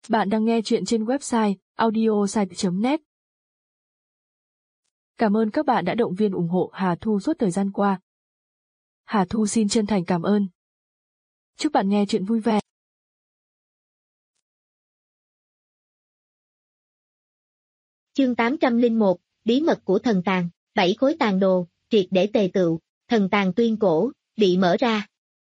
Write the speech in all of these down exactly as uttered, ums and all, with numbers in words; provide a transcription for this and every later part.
Bạn đang nghe chuyện trên website audiosite chấm net. Cảm ơn các bạn đã động viên ủng hộ Hà Thu suốt thời gian qua. Hà Thu xin chân thành cảm ơn. Chúc bạn nghe chuyện vui vẻ. Chương tám trăm lẻ một, Bí mật của thần tàng, bảy khối tàn đồ, triệt để tề tựu, thần tàng tuyên cổ, bị mở ra.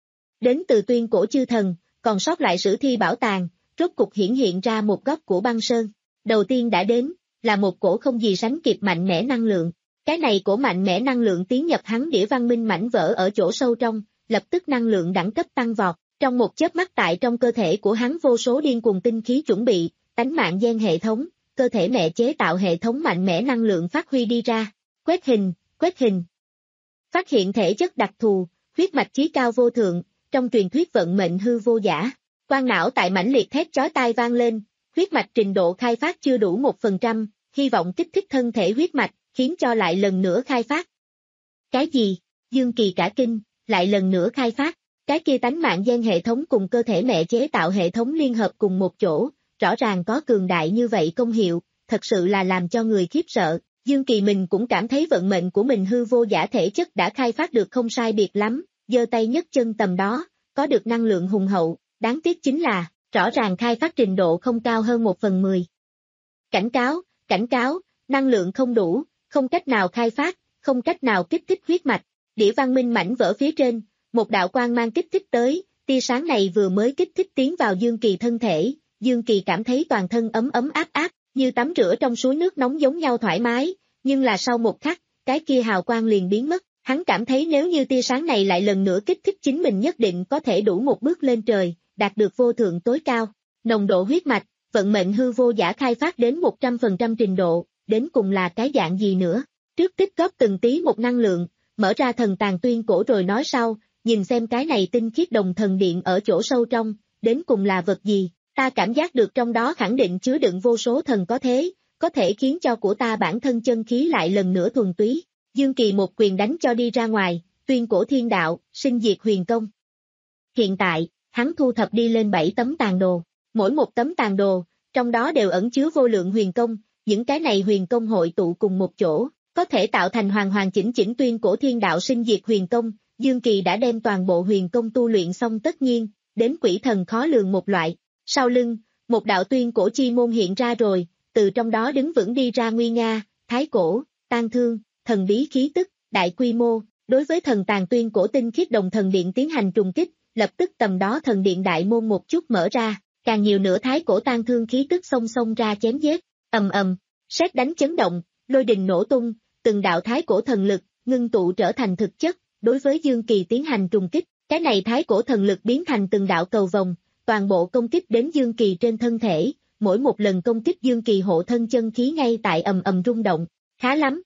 Đến từ tuyên cổ chư thần, còn sót lại sử thi bảo tàng, rốt cục hiển hiện ra một góc của băng sơn. Đầu tiên đã đến, là một cổ không gì sánh kịp mạnh mẽ năng lượng. Cái này cổ mạnh mẽ năng lượng tiến nhập hắn đĩa văn minh mảnh vỡ ở chỗ sâu trong, lập tức năng lượng đẳng cấp tăng vọt. Trong một chớp mắt tại trong cơ thể của hắn vô số điên cuồng tinh khí chuẩn bị, tánh mạng gen hệ thống, cơ thể mẹ chế tạo hệ thống mạnh mẽ năng lượng phát huy đi ra. Quét hình, quét hình. Phát hiện thể chất đặc thù, huyết mạch chí cao vô thượng, trong truyền thuyết vận mệnh hư vô giả. Quang não tại mãnh liệt thét chói tai vang lên, huyết mạch trình độ khai phát chưa đủ một phần trăm, hy vọng kích thích thân thể huyết mạch, khiến cho lại lần nữa khai phát. Cái gì? Dương Kỳ cả kinh, lại lần nữa khai phát. Cái kia tánh mạng gen hệ thống cùng cơ thể mẹ chế tạo hệ thống liên hợp cùng một chỗ, rõ ràng có cường đại như vậy công hiệu, thật sự là làm cho người khiếp sợ. Dương Kỳ mình cũng cảm thấy vận mệnh của mình hư vô giả thể chất đã khai phát được không sai biệt lắm, giơ tay nhấc chân tầm đó, có được năng lượng hùng hậu, đáng tiếc chính là, rõ ràng khai phát trình độ không cao hơn một phần mười. Cảnh cáo, cảnh cáo, năng lượng không đủ, không cách nào khai phát, không cách nào kích thích huyết mạch. Đĩa văn minh mảnh vỡ phía trên, một đạo quang mang kích thích tới, tia sáng này vừa mới kích thích tiến vào Dương Kỳ thân thể, Dương Kỳ cảm thấy toàn thân ấm ấm áp áp, như tắm rửa trong suối nước nóng giống nhau thoải mái, nhưng là sau một khắc, cái kia hào quang liền biến mất, hắn cảm thấy nếu như tia sáng này lại lần nữa kích thích chính mình nhất định có thể đủ một bước lên trời, đạt được vô thượng tối cao. Nồng độ huyết mạch, vận mệnh hư vô giả khai phát đến một trăm phần trăm trình độ, đến cùng là cái dạng gì nữa? Trước tích góp từng tí một năng lượng, mở ra thần tàng tuyên cổ rồi nói sau, nhìn xem cái này tinh khiết đồng thần điện ở chỗ sâu trong, đến cùng là vật gì? Ta cảm giác được trong đó khẳng định chứa đựng vô số thần có thế, có thể khiến cho của ta bản thân chân khí lại lần nữa thuần túy. Dương Kỳ một quyền đánh cho đi ra ngoài, tuyên cổ thiên đạo, sinh diệt huyền công. Hiện tại, hắn thu thập đi lên bảy tấm tàn đồ, mỗi một tấm tàn đồ, trong đó đều ẩn chứa vô lượng huyền công, những cái này huyền công hội tụ cùng một chỗ, có thể tạo thành hoàn hoàn chỉnh chỉnh tuyên cổ thiên đạo sinh diệt huyền công. Dương Kỳ đã đem toàn bộ huyền công tu luyện xong tất nhiên, đến quỷ thần khó lường một loại. Sau lưng, một đạo tuyên cổ chi môn hiện ra rồi, từ trong đó đứng vững đi ra nguy nga, thái cổ, tang thương, thần bí khí tức, đại quy mô, đối với thần tàng tuyên cổ tinh khiết đồng thần điện tiến hành trùng kích, lập tức tầm đó thần điện đại môn một chút mở ra, càng nhiều nữa thái cổ tang thương khí tức xông xông ra chém giết, ầm ầm, sét đánh chấn động, lôi đình nổ tung, từng đạo thái cổ thần lực, ngưng tụ trở thành thực chất, đối với Dương Kỳ tiến hành trùng kích, cái này thái cổ thần lực biến thành từng đạo cầu vồng, toàn bộ công kích đến Dương Kỳ trên thân thể, mỗi một lần công kích Dương Kỳ hộ thân chân khí ngay tại ầm ầm rung động, khá lắm.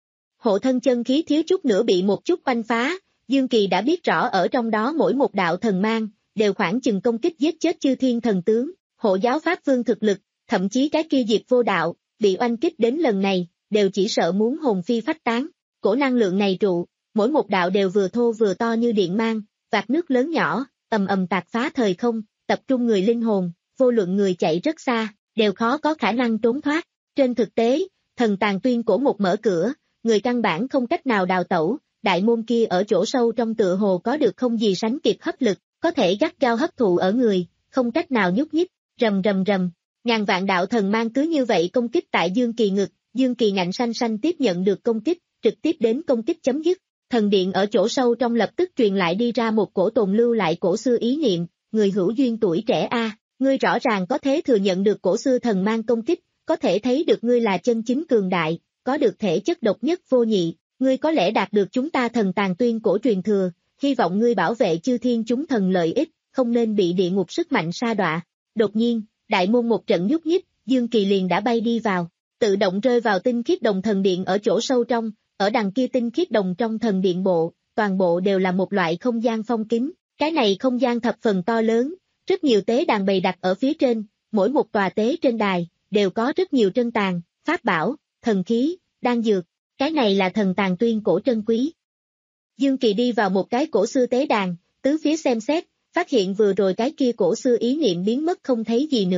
Hộ thân chân khí thiếu chút nữa bị một chút oanh phá, Dương Kỳ đã biết rõ ở trong đó mỗi một đạo thần mang, đều khoảng chừng công kích giết chết chư thiên thần tướng, hộ giáo pháp vương thực lực, thậm chí cái kia Diệp Vô Đạo, bị oanh kích đến lần này, đều chỉ sợ muốn hồn phi phách tán. Cổ năng lượng này trụ, mỗi một đạo đều vừa thô vừa to như điện mang, vạt nước lớn nhỏ, ầm ầm tạc phá thời không, tập trung người linh hồn, vô luận người chạy rất xa, đều khó có khả năng trốn thoát. Trên thực tế, thần tàng tuyên cổ một mở cửa, người căn bản không cách nào đào tẩu, đại môn kia ở chỗ sâu trong tựa hồ có được không gì sánh kịp hấp lực, có thể gắt gao hấp thụ ở người, không cách nào nhúc nhích, rầm rầm rầm, ngàn vạn đạo thần mang cứ như vậy công kích tại Dương Kỳ ngực, Dương Kỳ ngạnh xanh xanh tiếp nhận được công kích, trực tiếp đến công kích chấm dứt. Thần điện ở chỗ sâu trong lập tức truyền lại đi ra một cổ tồn lưu lại cổ xưa ý niệm, người hữu duyên tuổi trẻ a, ngươi rõ ràng có thể thừa nhận được cổ xưa thần mang công kích, có thể thấy được ngươi là chân chính cường đại, có được thể chất độc nhất vô nhị, ngươi có lẽ đạt được chúng ta thần tàng tuyên cổ truyền thừa, hy vọng ngươi bảo vệ chư thiên chúng thần lợi ích, không nên bị địa ngục sức mạnh sa đọa. Đột nhiên, đại môn một trận nhúc nhích, Dương Kỳ liền đã bay đi vào, tự động rơi vào tinh khiết đồng thần điện ở chỗ sâu trong, ở đằng kia tinh khiết đồng trong thần điện bộ, toàn bộ đều là một loại không gian phong kín, cái này không gian thập phần to lớn, rất nhiều tế đàn bày đặt ở phía trên, mỗi một tòa tế trên đài, đều có rất nhiều trân tàng, pháp bảo, thần khí, đan dược, cái này là thần tàng tuyên cổ trân quý. Dương Kỳ đi vào một cái cổ xưa tế đàn, tứ phía xem xét, phát hiện vừa rồi cái kia cổ xưa ý niệm biến mất không thấy gì nữa,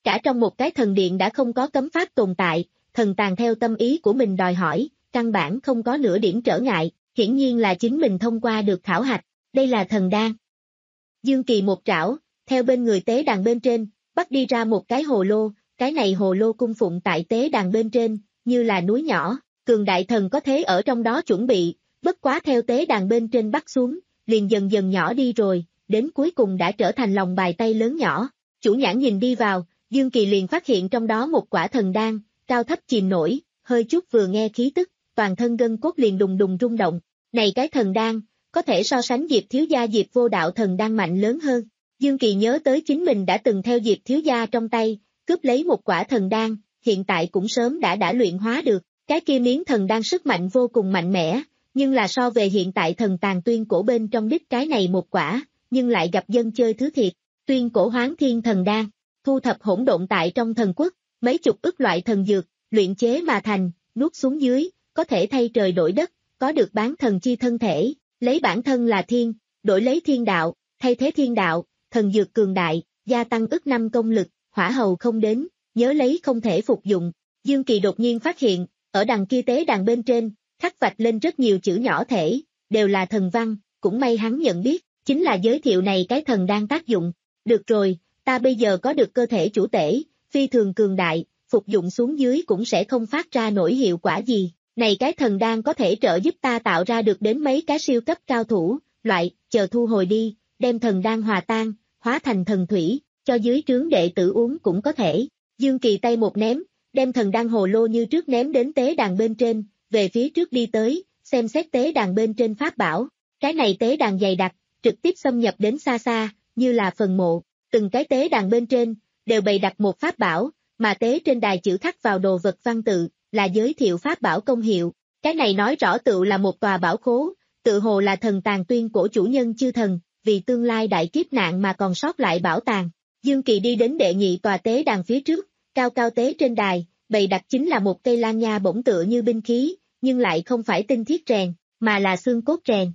Cả trong một cái thần điện đã không có cấm pháp tồn tại, thần tàn theo tâm ý của mình đòi hỏi, căn bản không có nửa điểm trở ngại, hiển nhiên là chính mình thông qua được khảo hạch, đây là thần đan. Dương Kỳ một trảo, theo bên người tế đàn bên trên, bắt đi ra một cái hồ lô, cái này hồ lô cung phụng tại tế đàn bên trên, như là núi nhỏ, cường đại thần có thế ở trong đó chuẩn bị, bất quá theo tế đàn bên trên bắt xuống, liền dần dần nhỏ đi rồi, đến cuối cùng đã trở thành lòng bài tay lớn nhỏ. Chủ nhãn nhìn đi vào, Dương Kỳ liền phát hiện trong đó một quả thần đan, cao thấp chìm nổi, hơi chút vừa nghe khí tức, toàn thân gân cốt liền đùng đùng rung động. Này cái thần đan, có thể so sánh Diệp thiếu gia Diệp vô đạo thần đan mạnh lớn hơn. Dương Kỳ nhớ tới chính mình đã từng theo Diệp thiếu gia trong tay, cướp lấy một quả thần đan, hiện tại cũng sớm đã đã luyện hóa được. Cái kia miếng thần đan sức mạnh vô cùng mạnh mẽ, nhưng là so về hiện tại thần tàn tuyên cổ bên trong đích cái này một quả, nhưng lại gặp dân chơi thứ thiệt. Tuyên cổ hoán thiên thần đan, thu thập hỗn độn tại trong thần quốc, mấy chục ức loại thần dược, luyện chế mà thành, nuốt xuống dưới, có thể thay trời đổi đất, có được bán thần chi thân thể, lấy bản thân là thiên, đổi lấy thiên đạo, thay thế thiên đạo, thần dược cường đại, gia tăng ức năm công lực, hỏa hầu không đến, nhớ lấy không thể phục dụng. Dương Kỳ đột nhiên phát hiện, ở đằng kia tế đàn bên trên, khắc vạch lên rất nhiều chữ nhỏ thể, đều là thần văn, cũng may hắn nhận biết, chính là giới thiệu này cái thần đang tác dụng. Được rồi, ta bây giờ có được cơ thể chủ tể, phi thường cường đại, phục dụng xuống dưới cũng sẽ không phát ra nổi hiệu quả gì. Này cái thần đan có thể trợ giúp ta tạo ra được đến mấy cái siêu cấp cao thủ, loại, chờ thu hồi đi, đem thần đan hòa tan, hóa thành thần thủy, cho dưới trướng đệ tử uống cũng có thể. Dương Kỳ tay một ném, đem thần đan hồ lô như trước ném đến tế đàn bên trên, về phía trước đi tới, xem xét tế đàn bên trên pháp bảo. Cái này tế đàn dày đặc, trực tiếp xâm nhập đến xa xa, như là phần mộ. Từng cái tế đàn bên trên, đều bày đặt một pháp bảo, mà tế trên đài chữ khắc vào đồ vật văn tự, là giới thiệu pháp bảo công hiệu. Cái này nói rõ tự là một tòa bảo khố, tự hồ là thần tàn tuyên cổ chủ nhân chư thần, vì tương lai đại kiếp nạn mà còn sót lại bảo tàng. Dương Kỳ đi đến đệ nhị tòa tế đàn phía trước, cao cao tế trên đài, bày đặt chính là một cây lan nha bổng tựa như binh khí, nhưng lại không phải tinh thiết rèn, mà là xương cốt rèn.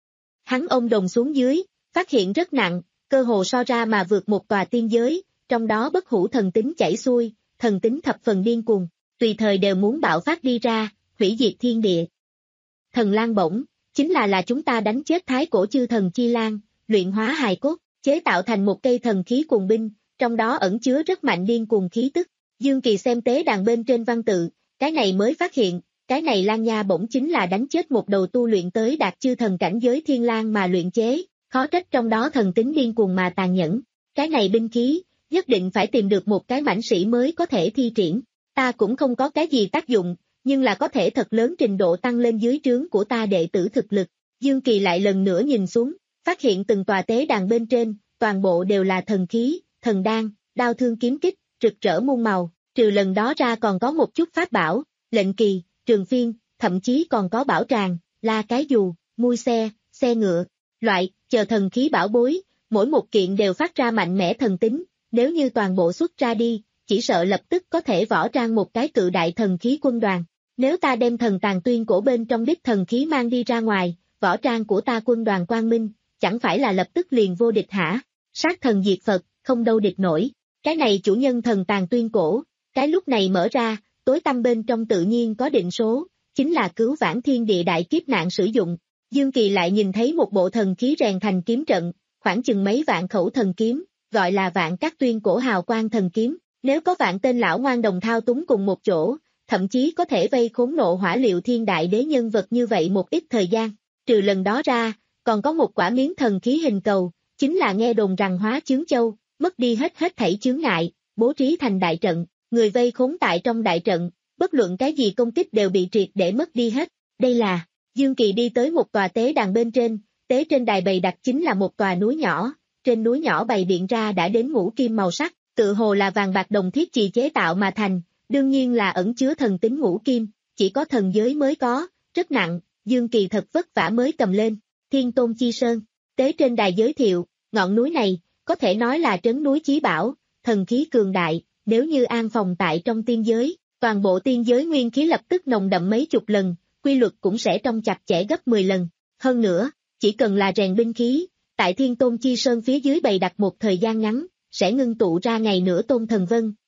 Hắn ôm đồng xuống dưới, phát hiện rất nặng, cơ hồ so ra mà vượt một tòa tiên giới, trong đó bất hủ thần tính chảy xuôi, thần tính thập phần điên cuồng, tùy thời đều muốn bạo phát đi ra, hủy diệt thiên địa. Thần lan bổng, chính là là chúng ta đánh chết thái cổ chư thần chi lan, luyện hóa hài cốt, chế tạo thành một cây thần khí cuồng binh, trong đó ẩn chứa rất mạnh điên cuồng khí tức. Dương Kỳ xem tế đàn bên trên văn tự, cái này mới phát hiện, cái này lan nha bổng chính là đánh chết một đầu tu luyện tới đạt chư thần cảnh giới thiên lang mà luyện chế, khó trách trong đó thần tính điên cuồng mà tàn nhẫn. Cái này binh khí, nhất định phải tìm được một cái mãnh sĩ mới có thể thi triển. Ta cũng không có cái gì tác dụng, nhưng là có thể thật lớn trình độ tăng lên dưới trướng của ta đệ tử thực lực. Dương Kỳ lại lần nữa nhìn xuống, phát hiện từng tòa tế đàn bên trên, toàn bộ đều là thần khí, thần đan, đao thương kiếm kích, rực rỡ muôn màu, trừ lần đó ra còn có một chút pháp bảo, lệnh kỳ, trường phiên, thậm chí còn có bảo tràng, la cái dù, mui xe, xe ngựa, loại, chờ thần khí bảo bối, mỗi một kiện đều phát ra mạnh mẽ thần tính, nếu như toàn bộ xuất ra đi, chỉ sợ lập tức có thể võ trang một cái cự đại thần khí quân đoàn. Nếu ta đem thần tàn tuyên cổ bên trong đích thần khí mang đi ra ngoài, võ trang của ta quân đoàn quang minh, chẳng phải là lập tức liền vô địch hả? Sát thần diệt Phật, không đâu địch nổi. Cái này chủ nhân thần tàn tuyên cổ, cái lúc này mở ra, tối tăm bên trong tự nhiên có định số, chính là cứu vãn thiên địa đại kiếp nạn sử dụng. Dương Kỳ lại nhìn thấy một bộ thần khí rèn thành kiếm trận, khoảng chừng mấy vạn khẩu thần kiếm, gọi là vạn các tuyên cổ hào quang thần kiếm. Nếu có vạn tên lão ngoan đồng thao túng cùng một chỗ, thậm chí có thể vây khốn nộ hỏa liệu thiên đại đế nhân vật như vậy một ít thời gian. Trừ lần đó ra, còn có một quả miếng thần khí hình cầu, chính là nghe đồn rằng hóa chướng châu, mất đi hết hết thảy chướng ngại, bố trí thành đại trận, người vây khốn tại trong đại trận, bất luận cái gì công kích đều bị triệt để mất đi hết. Đây là, Dương Kỳ đi tới một tòa tế đàn bên trên, tế trên đài bày đặt chính là một tòa núi nhỏ, trên núi nhỏ bày biện ra đã đến ngũ kim màu sắc, tự hồ là vàng bạc đồng thiết chì chế tạo mà thành, đương nhiên là ẩn chứa thần tính ngũ kim, chỉ có thần giới mới có, rất nặng, Dương Kỳ thật vất vả mới cầm lên. Thiên Tôn Chi Sơn, tế trên đài giới thiệu, ngọn núi này, có thể nói là trấn núi chí bảo, thần khí cường đại, nếu như an phòng tại trong tiên giới, toàn bộ tiên giới nguyên khí lập tức nồng đậm mấy chục lần, quy luật cũng sẽ trong chặt chẽ gấp mười lần. Hơn nữa, chỉ cần là rèn binh khí, tại Thiên Tôn Chi Sơn phía dưới bày đặt một thời gian ngắn, sẽ ngưng tụ ra ngày nửa tôn thần vân,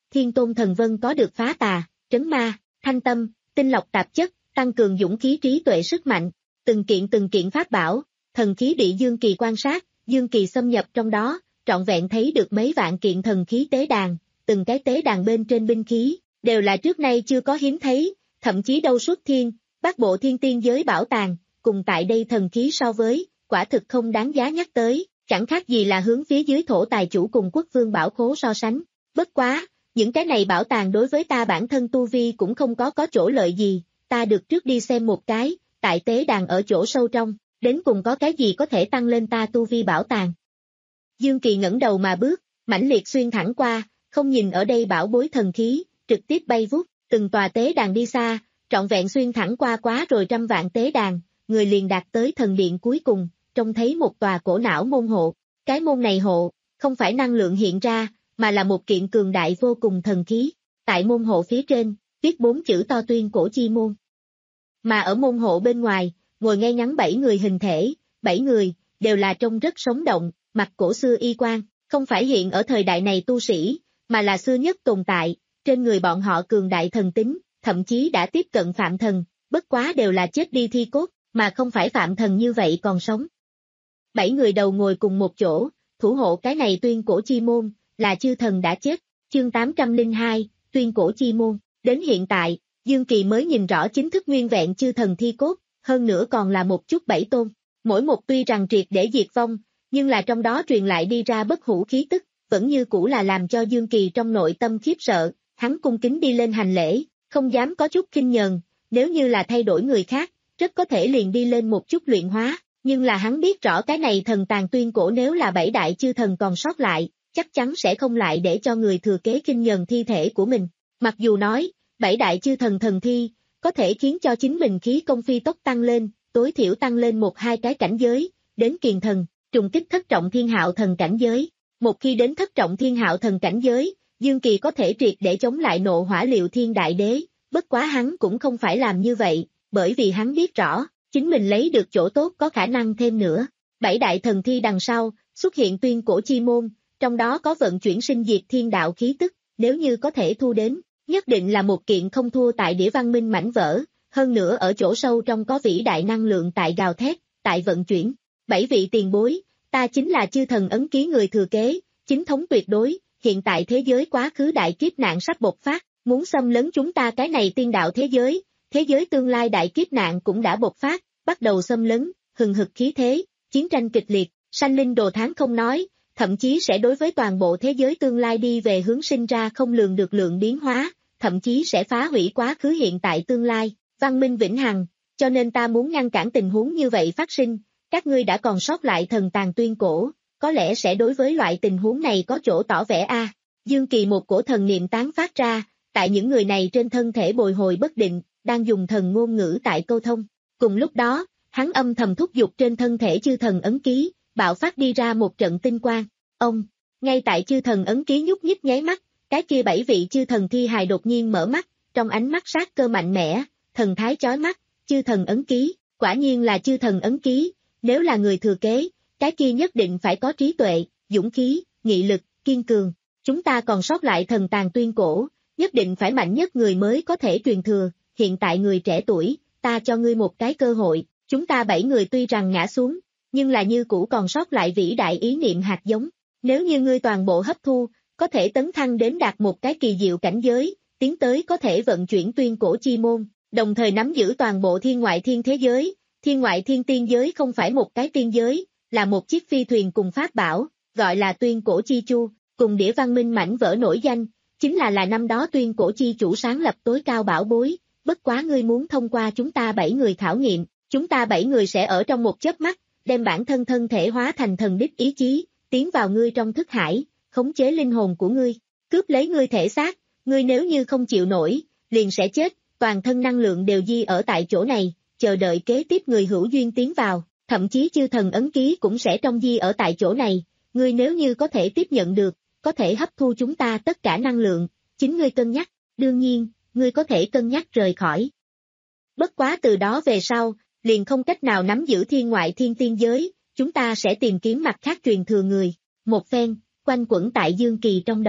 Thiên Tôn Thần Vân có được phá tà, trấn ma, thanh tâm, tinh lọc tạp chất, tăng cường dũng khí trí tuệ sức mạnh, từng kiện từng kiện pháp bảo, thần khí bị Dương Kỳ quan sát, Dương Kỳ xâm nhập trong đó, trọn vẹn thấy được mấy vạn kiện thần khí tế đàn, từng cái tế đàn bên trên binh khí, đều là trước nay chưa có hiếm thấy, thậm chí đâu xuất thiên, bát bộ thiên tiên giới bảo tàng, cùng tại đây thần khí so với, quả thực không đáng giá nhắc tới, chẳng khác gì là hướng phía dưới thổ tài chủ cùng quốc vương bảo khố so sánh. Bất quá, những cái này bảo tàng đối với ta bản thân tu vi cũng không có có chỗ lợi gì, ta được trước đi xem một cái, tại tế đàn ở chỗ sâu trong, đến cùng có cái gì có thể tăng lên ta tu vi bảo tàng. Dương Kỳ ngẩng đầu mà bước, mãnh liệt xuyên thẳng qua, không nhìn ở đây bảo bối thần khí, trực tiếp bay vút, từng tòa tế đàn đi xa, trọn vẹn xuyên thẳng qua quá rồi trăm vạn tế đàn, người liền đạt tới thần điện cuối cùng, trông thấy một tòa cổ não môn hộ, cái môn này hộ, không phải năng lượng hiện ra, mà là một kiện cường đại vô cùng thần khí, tại môn hộ phía trên, viết bốn chữ to tuyên cổ chi môn. Mà ở môn hộ bên ngoài, ngồi ngay ngắn bảy người hình thể, bảy người, đều là trông rất sống động, mặc cổ xưa y quan, không phải hiện ở thời đại này tu sĩ, mà là xưa nhất tồn tại, trên người bọn họ cường đại thần tính, thậm chí đã tiếp cận phạm thần, bất quá đều là chết đi thi cốt, mà không phải phạm thần như vậy còn sống. Bảy người đầu ngồi cùng một chỗ, thủ hộ cái này tuyên cổ chi môn, là chư thần đã chết, chương tám trăm lẻ hai, tuyên cổ chi môn, đến hiện tại, Dương Kỳ mới nhìn rõ chính thức nguyên vẹn chư thần thi cốt, hơn nữa còn là một chút bảy tôn, mỗi một tuy rằng triệt để diệt vong, nhưng là trong đó truyền lại đi ra bất hủ khí tức, vẫn như cũ là làm cho Dương Kỳ trong nội tâm khiếp sợ, hắn cung kính đi lên hành lễ, không dám có chút khinh nhờn, nếu như là thay đổi người khác, rất có thể liền đi lên một chút luyện hóa, nhưng là hắn biết rõ cái này thần tàn tuyên cổ nếu là bảy đại chư thần còn sót lại, chắc chắn sẽ không lại để cho người thừa kế khinh nhờn thi thể của mình. Mặc dù nói, bảy đại chư thần thần thi, có thể khiến cho chính mình khí công phi tốc tăng lên, tối thiểu tăng lên một hai cái cảnh giới, đến kiền thần, trùng kích thất trọng thiên hạo thần cảnh giới. Một khi đến thất trọng thiên hạo thần cảnh giới, Dương Kỳ có thể triệt để chống lại nộ hỏa liệu thiên đại đế, bất quá hắn cũng không phải làm như vậy, bởi vì hắn biết rõ, chính mình lấy được chỗ tốt có khả năng thêm nữa. Bảy đại thần thi đằng sau, xuất hiện tuyên cổ chi môn, trong đó có vận chuyển sinh diệt thiên đạo khí tức, nếu như có thể thu đến, nhất định là một kiện không thua tại đĩa văn minh mảnh vỡ, hơn nữa ở chỗ sâu trong có vĩ đại năng lượng tại gào thét, tại vận chuyển. Bảy vị tiền bối, ta chính là chư thần ấn ký người thừa kế, chính thống tuyệt đối, hiện tại thế giới quá khứ đại kiếp nạn sắp bộc phát, muốn xâm lấn chúng ta cái này tiên đạo thế giới, thế giới tương lai đại kiếp nạn cũng đã bộc phát, bắt đầu xâm lấn, hừng hực khí thế, chiến tranh kịch liệt, sanh linh đồ tháng không nói, thậm chí sẽ đối với toàn bộ thế giới tương lai đi về hướng sinh ra không lường được lượng biến hóa, thậm chí sẽ phá hủy quá khứ hiện tại tương lai, văn minh vĩnh hằng, cho nên ta muốn ngăn cản tình huống như vậy phát sinh, các ngươi đã còn sót lại thần tàn tuyên cổ, có lẽ sẽ đối với loại tình huống này có chỗ tỏ vẻ a. À. Dương Kỳ một cổ thần niệm tán phát ra, tại những người này trên thân thể bồi hồi bất định, đang dùng thần ngôn ngữ tại câu thông. Cùng lúc đó, hắn âm thầm thúc giục trên thân thể chư thần ấn ký, bạo phát đi ra một trận tinh quang. Ông, ngay tại chư thần ấn ký nhúc nhích nháy mắt, cái kia bảy vị chư thần thi hài đột nhiên mở mắt, trong ánh mắt sát cơ mạnh mẽ, thần thái chói mắt, chư thần ấn ký, quả nhiên là chư thần ấn ký, nếu là người thừa kế, cái kia nhất định phải có trí tuệ, dũng khí, nghị lực, kiên cường. Chúng ta còn sót lại thần tàn tuyên cổ, nhất định phải mạnh nhất người mới có thể truyền thừa, hiện tại người trẻ tuổi, ta cho ngươi một cái cơ hội, chúng ta bảy người tuy rằng ngã xuống, nhưng là như cũ còn sót lại vĩ đại ý niệm hạt giống, nếu như ngươi toàn bộ hấp thu, có thể tấn thăng đến đạt một cái kỳ diệu cảnh giới, tiến tới có thể vận chuyển tuyên cổ chi môn, đồng thời nắm giữ toàn bộ thiên ngoại thiên thế giới, thiên ngoại thiên tiên giới không phải một cái tiên giới, là một chiếc phi thuyền cùng pháp bảo, gọi là tuyên cổ chi chu, cùng đĩa văn minh mảnh vỡ nổi danh, chính là là năm đó tuyên cổ chi chủ sáng lập tối cao bảo bối, bất quá ngươi muốn thông qua chúng ta bảy người khảo nghiệm, chúng ta bảy người sẽ ở trong một chớp mắt, đem bản thân thân thể hóa thành thần đích ý chí, tiến vào ngươi trong thức hải, khống chế linh hồn của ngươi, cướp lấy ngươi thể xác, ngươi nếu như không chịu nổi, liền sẽ chết, toàn thân năng lượng đều di ở tại chỗ này, chờ đợi kế tiếp người hữu duyên tiến vào, thậm chí chư thần ấn ký cũng sẽ trong di ở tại chỗ này, ngươi nếu như có thể tiếp nhận được, có thể hấp thu chúng ta tất cả năng lượng, chính ngươi cân nhắc, đương nhiên, ngươi có thể cân nhắc rời khỏi. Bất quá từ đó về sau, liền không cách nào nắm giữ thiên ngoại thiên tiên giới, chúng ta sẽ tìm kiếm mặt khác truyền thừa người, một phen, quanh quẩn tại Dương Kỳ trong đầu,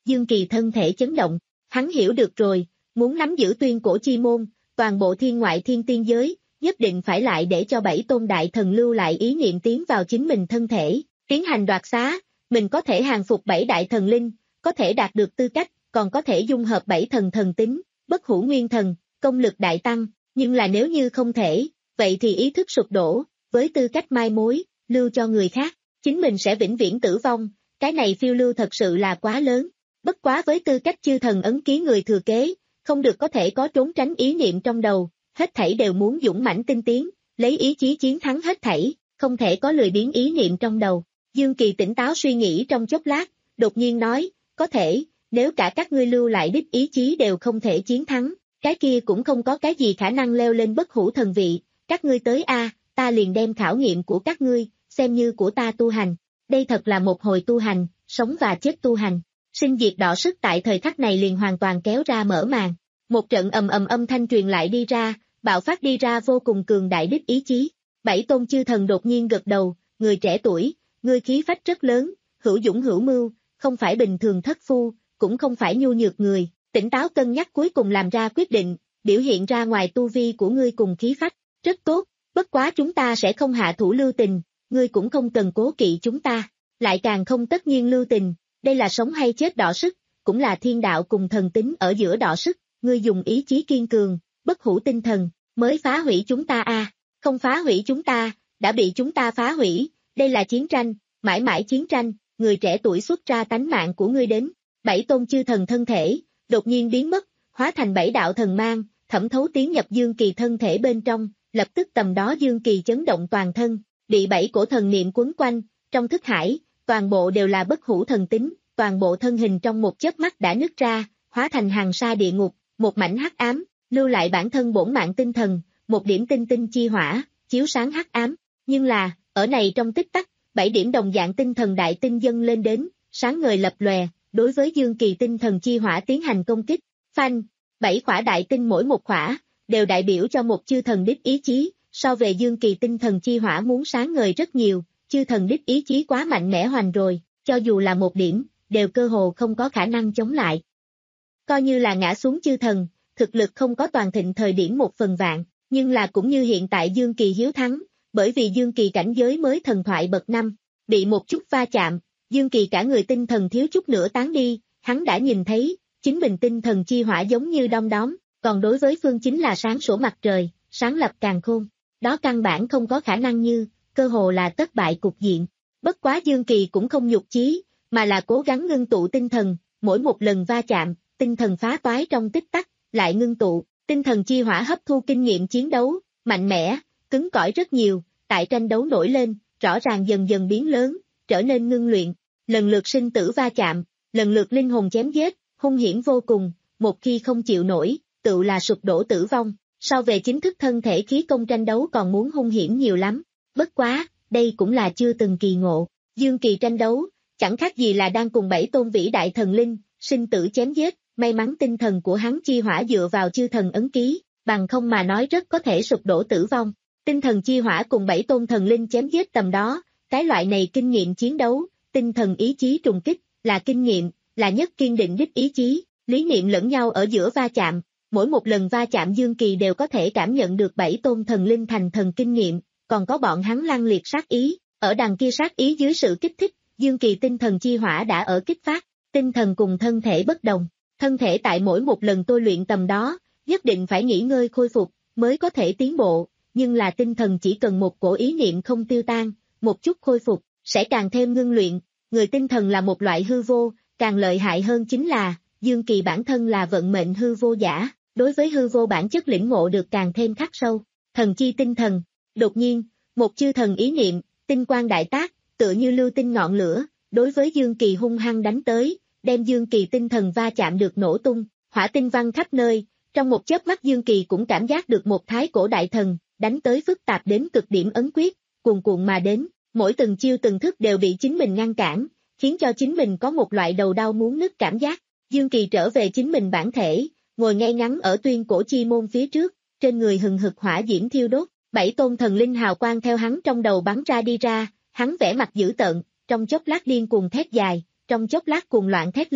Dương Kỳ thân thể chấn động, hắn hiểu được rồi, muốn nắm giữ tuyên cổ chi môn, toàn bộ thiên ngoại thiên tiên giới, nhất định phải lại để cho bảy tôn đại thần lưu lại ý niệm tiến vào chính mình thân thể, tiến hành đoạt xá, mình có thể hàng phục bảy đại thần linh, có thể đạt được tư cách, còn có thể dung hợp bảy thần thần tính, bất hủ nguyên thần, công lực đại tăng, nhưng là nếu như không thể, vậy thì ý thức sụp đổ, với tư cách mai mối, lưu cho người khác, chính mình sẽ vĩnh viễn tử vong, cái này phiêu lưu thật sự là quá lớn, bất quá với tư cách chư thần ấn ký người thừa kế, không được có thể có trốn tránh ý niệm trong đầu, hết thảy đều muốn dũng mãnh tinh tiến, lấy ý chí chiến thắng hết thảy, không thể có lười biếng ý niệm trong đầu. Dương Kỳ tỉnh táo suy nghĩ trong chốc lát, đột nhiên nói, có thể, nếu cả các ngươi lưu lại đích ý chí đều không thể chiến thắng, cái kia cũng không có cái gì khả năng leo lên bất hủ thần vị, các ngươi tới a, ta liền đem khảo nghiệm của các ngươi, xem như của ta tu hành. Đây thật là một hồi tu hành, sống và chết tu hành. Sinh diệt đọ sức tại thời khắc này liền hoàn toàn kéo ra mở màn. Một trận ầm ầm âm thanh truyền lại đi ra, bạo phát đi ra vô cùng cường đại đích ý chí. Bảy tôn chư thần đột nhiên gật đầu, người trẻ tuổi, ngươi khí phách rất lớn, hữu dũng hữu mưu, không phải bình thường thất phu, cũng không phải nhu nhược người, tỉnh táo cân nhắc cuối cùng làm ra quyết định, biểu hiện ra ngoài tu vi của ngươi cùng khí phách, rất tốt, bất quá chúng ta sẽ không hạ thủ lưu tình, ngươi cũng không cần cố kỵ chúng ta, lại càng không tất nhiên lưu tình, đây là sống hay chết đọ sức, cũng là thiên đạo cùng thần tính ở giữa đọ sức, ngươi dùng ý chí kiên cường, bất hủ tinh thần, mới phá hủy chúng ta a, không phá hủy chúng ta, đã bị chúng ta phá hủy, đây là chiến tranh, mãi mãi chiến tranh, người trẻ tuổi xuất ra tánh mạng của ngươi đến, bảy tôn chư thần thân thể, đột nhiên biến mất, hóa thành bảy đạo thần mang, thẩm thấu tiến nhập Dương Kỳ thân thể bên trong, lập tức tầm đó Dương Kỳ chấn động toàn thân, bị bảy cổ thần niệm quấn quanh, trong thức hải, toàn bộ đều là bất hủ thần tính, toàn bộ thân hình trong một chớp mắt đã nứt ra, hóa thành hàng sa địa ngục, một mảnh hắc ám, lưu lại bản thân bổn mạng tinh thần, một điểm tinh tinh chi hỏa, chiếu sáng hắc ám, nhưng là, ở này trong tích tắc, bảy điểm đồng dạng tinh thần đại tinh dâng lên đến, sáng ngời lập lòe, đối với Dương Kỳ tinh thần chi hỏa tiến hành công kích, phanh, bảy khỏa đại tinh mỗi một khỏa, đều đại biểu cho một chư thần đích ý chí, so về Dương Kỳ tinh thần chi hỏa muốn sáng ngời rất nhiều, chư thần đích ý chí quá mạnh mẽ hoành rồi, cho dù là một điểm, đều cơ hồ không có khả năng chống lại. Coi như là ngã xuống chư thần, thực lực không có toàn thịnh thời điểm một phần vạn, nhưng là cũng như hiện tại Dương Kỳ hiếu thắng, bởi vì Dương Kỳ cảnh giới mới thần thoại bậc năm, bị một chút va chạm, Dương Kỳ cả người tinh thần thiếu chút nữa tán đi, hắn đã nhìn thấy, chính mình tinh thần chi hỏa giống như đom đóm, còn đối với phương chính là sáng sủa mặt trời, sáng lập càn khôn, đó căn bản không có khả năng như, cơ hồ là thất bại cục diện. Bất quá Dương Kỳ cũng không nhục chí, mà là cố gắng ngưng tụ tinh thần, mỗi một lần va chạm, tinh thần phá toái trong tích tắc, lại ngưng tụ, tinh thần chi hỏa hấp thu kinh nghiệm chiến đấu, mạnh mẽ, cứng cỏi rất nhiều, tại tranh đấu nổi lên, rõ ràng dần dần biến lớn, trở nên ngưng luyện, lần lượt sinh tử va chạm, lần lượt linh hồn chém giết, hung hiểm vô cùng, một khi không chịu nổi, tự là sụp đổ tử vong, so về chính thức thân thể khí công tranh đấu còn muốn hung hiểm nhiều lắm, bất quá, đây cũng là chưa từng kỳ ngộ, Dương Kỳ tranh đấu, chẳng khác gì là đang cùng bảy tôn vĩ đại thần linh, sinh tử chém giết, may mắn tinh thần của hắn chi hỏa dựa vào chư thần ấn ký, bằng không mà nói rất có thể sụp đổ tử vong, tinh thần chi hỏa cùng bảy tôn thần linh chém giết tầm đó, cái loại này kinh nghiệm chiến đấu, tinh thần ý chí trùng kích, là kinh nghiệm, là nhất kiên định đích ý chí, lý niệm lẫn nhau ở giữa va chạm, mỗi một lần va chạm Dương Kỳ đều có thể cảm nhận được bảy tôn thần linh thành thần kinh nghiệm, còn có bọn hắn lăng liệt sát ý, ở đằng kia sát ý dưới sự kích thích, Dương Kỳ tinh thần chi hỏa đã ở kích phát, tinh thần cùng thân thể bất đồng, thân thể tại mỗi một lần tôi luyện tầm đó, nhất định phải nghỉ ngơi khôi phục, mới có thể tiến bộ, nhưng là tinh thần chỉ cần một cổ ý niệm không tiêu tan, một chút khôi phục, sẽ càng thêm ngưng luyện, người tinh thần là một loại hư vô, càng lợi hại hơn chính là, Dương Kỳ bản thân là vận mệnh hư vô giả, đối với hư vô bản chất lĩnh ngộ được càng thêm khắc sâu, thần chi tinh thần, đột nhiên, một chư thần ý niệm, tinh quang đại tác, tựa như lưu tinh ngọn lửa, đối với Dương Kỳ hung hăng đánh tới, đem Dương Kỳ tinh thần va chạm được nổ tung, hỏa tinh văng khắp nơi, trong một chớp mắt Dương Kỳ cũng cảm giác được một thái cổ đại thần, đánh tới phức tạp đến cực điểm ấn quyết, cuồn cuộn mà đến, mỗi từng chiêu từng thức đều bị chính mình ngăn cản, khiến cho chính mình có một loại đầu đau muốn nứt cảm giác. Dương Kỳ trở về chính mình bản thể, ngồi ngay ngắn ở tuyên cổ chi môn phía trước, trên người hừng hực hỏa diễm thiêu đốt, bảy tôn thần linh hào quang theo hắn trong đầu bắn ra đi ra, hắn vẻ mặt dữ tợn, trong chốc lát điên cuồng thét dài, trong chốc lát cuồng loạn thét lên,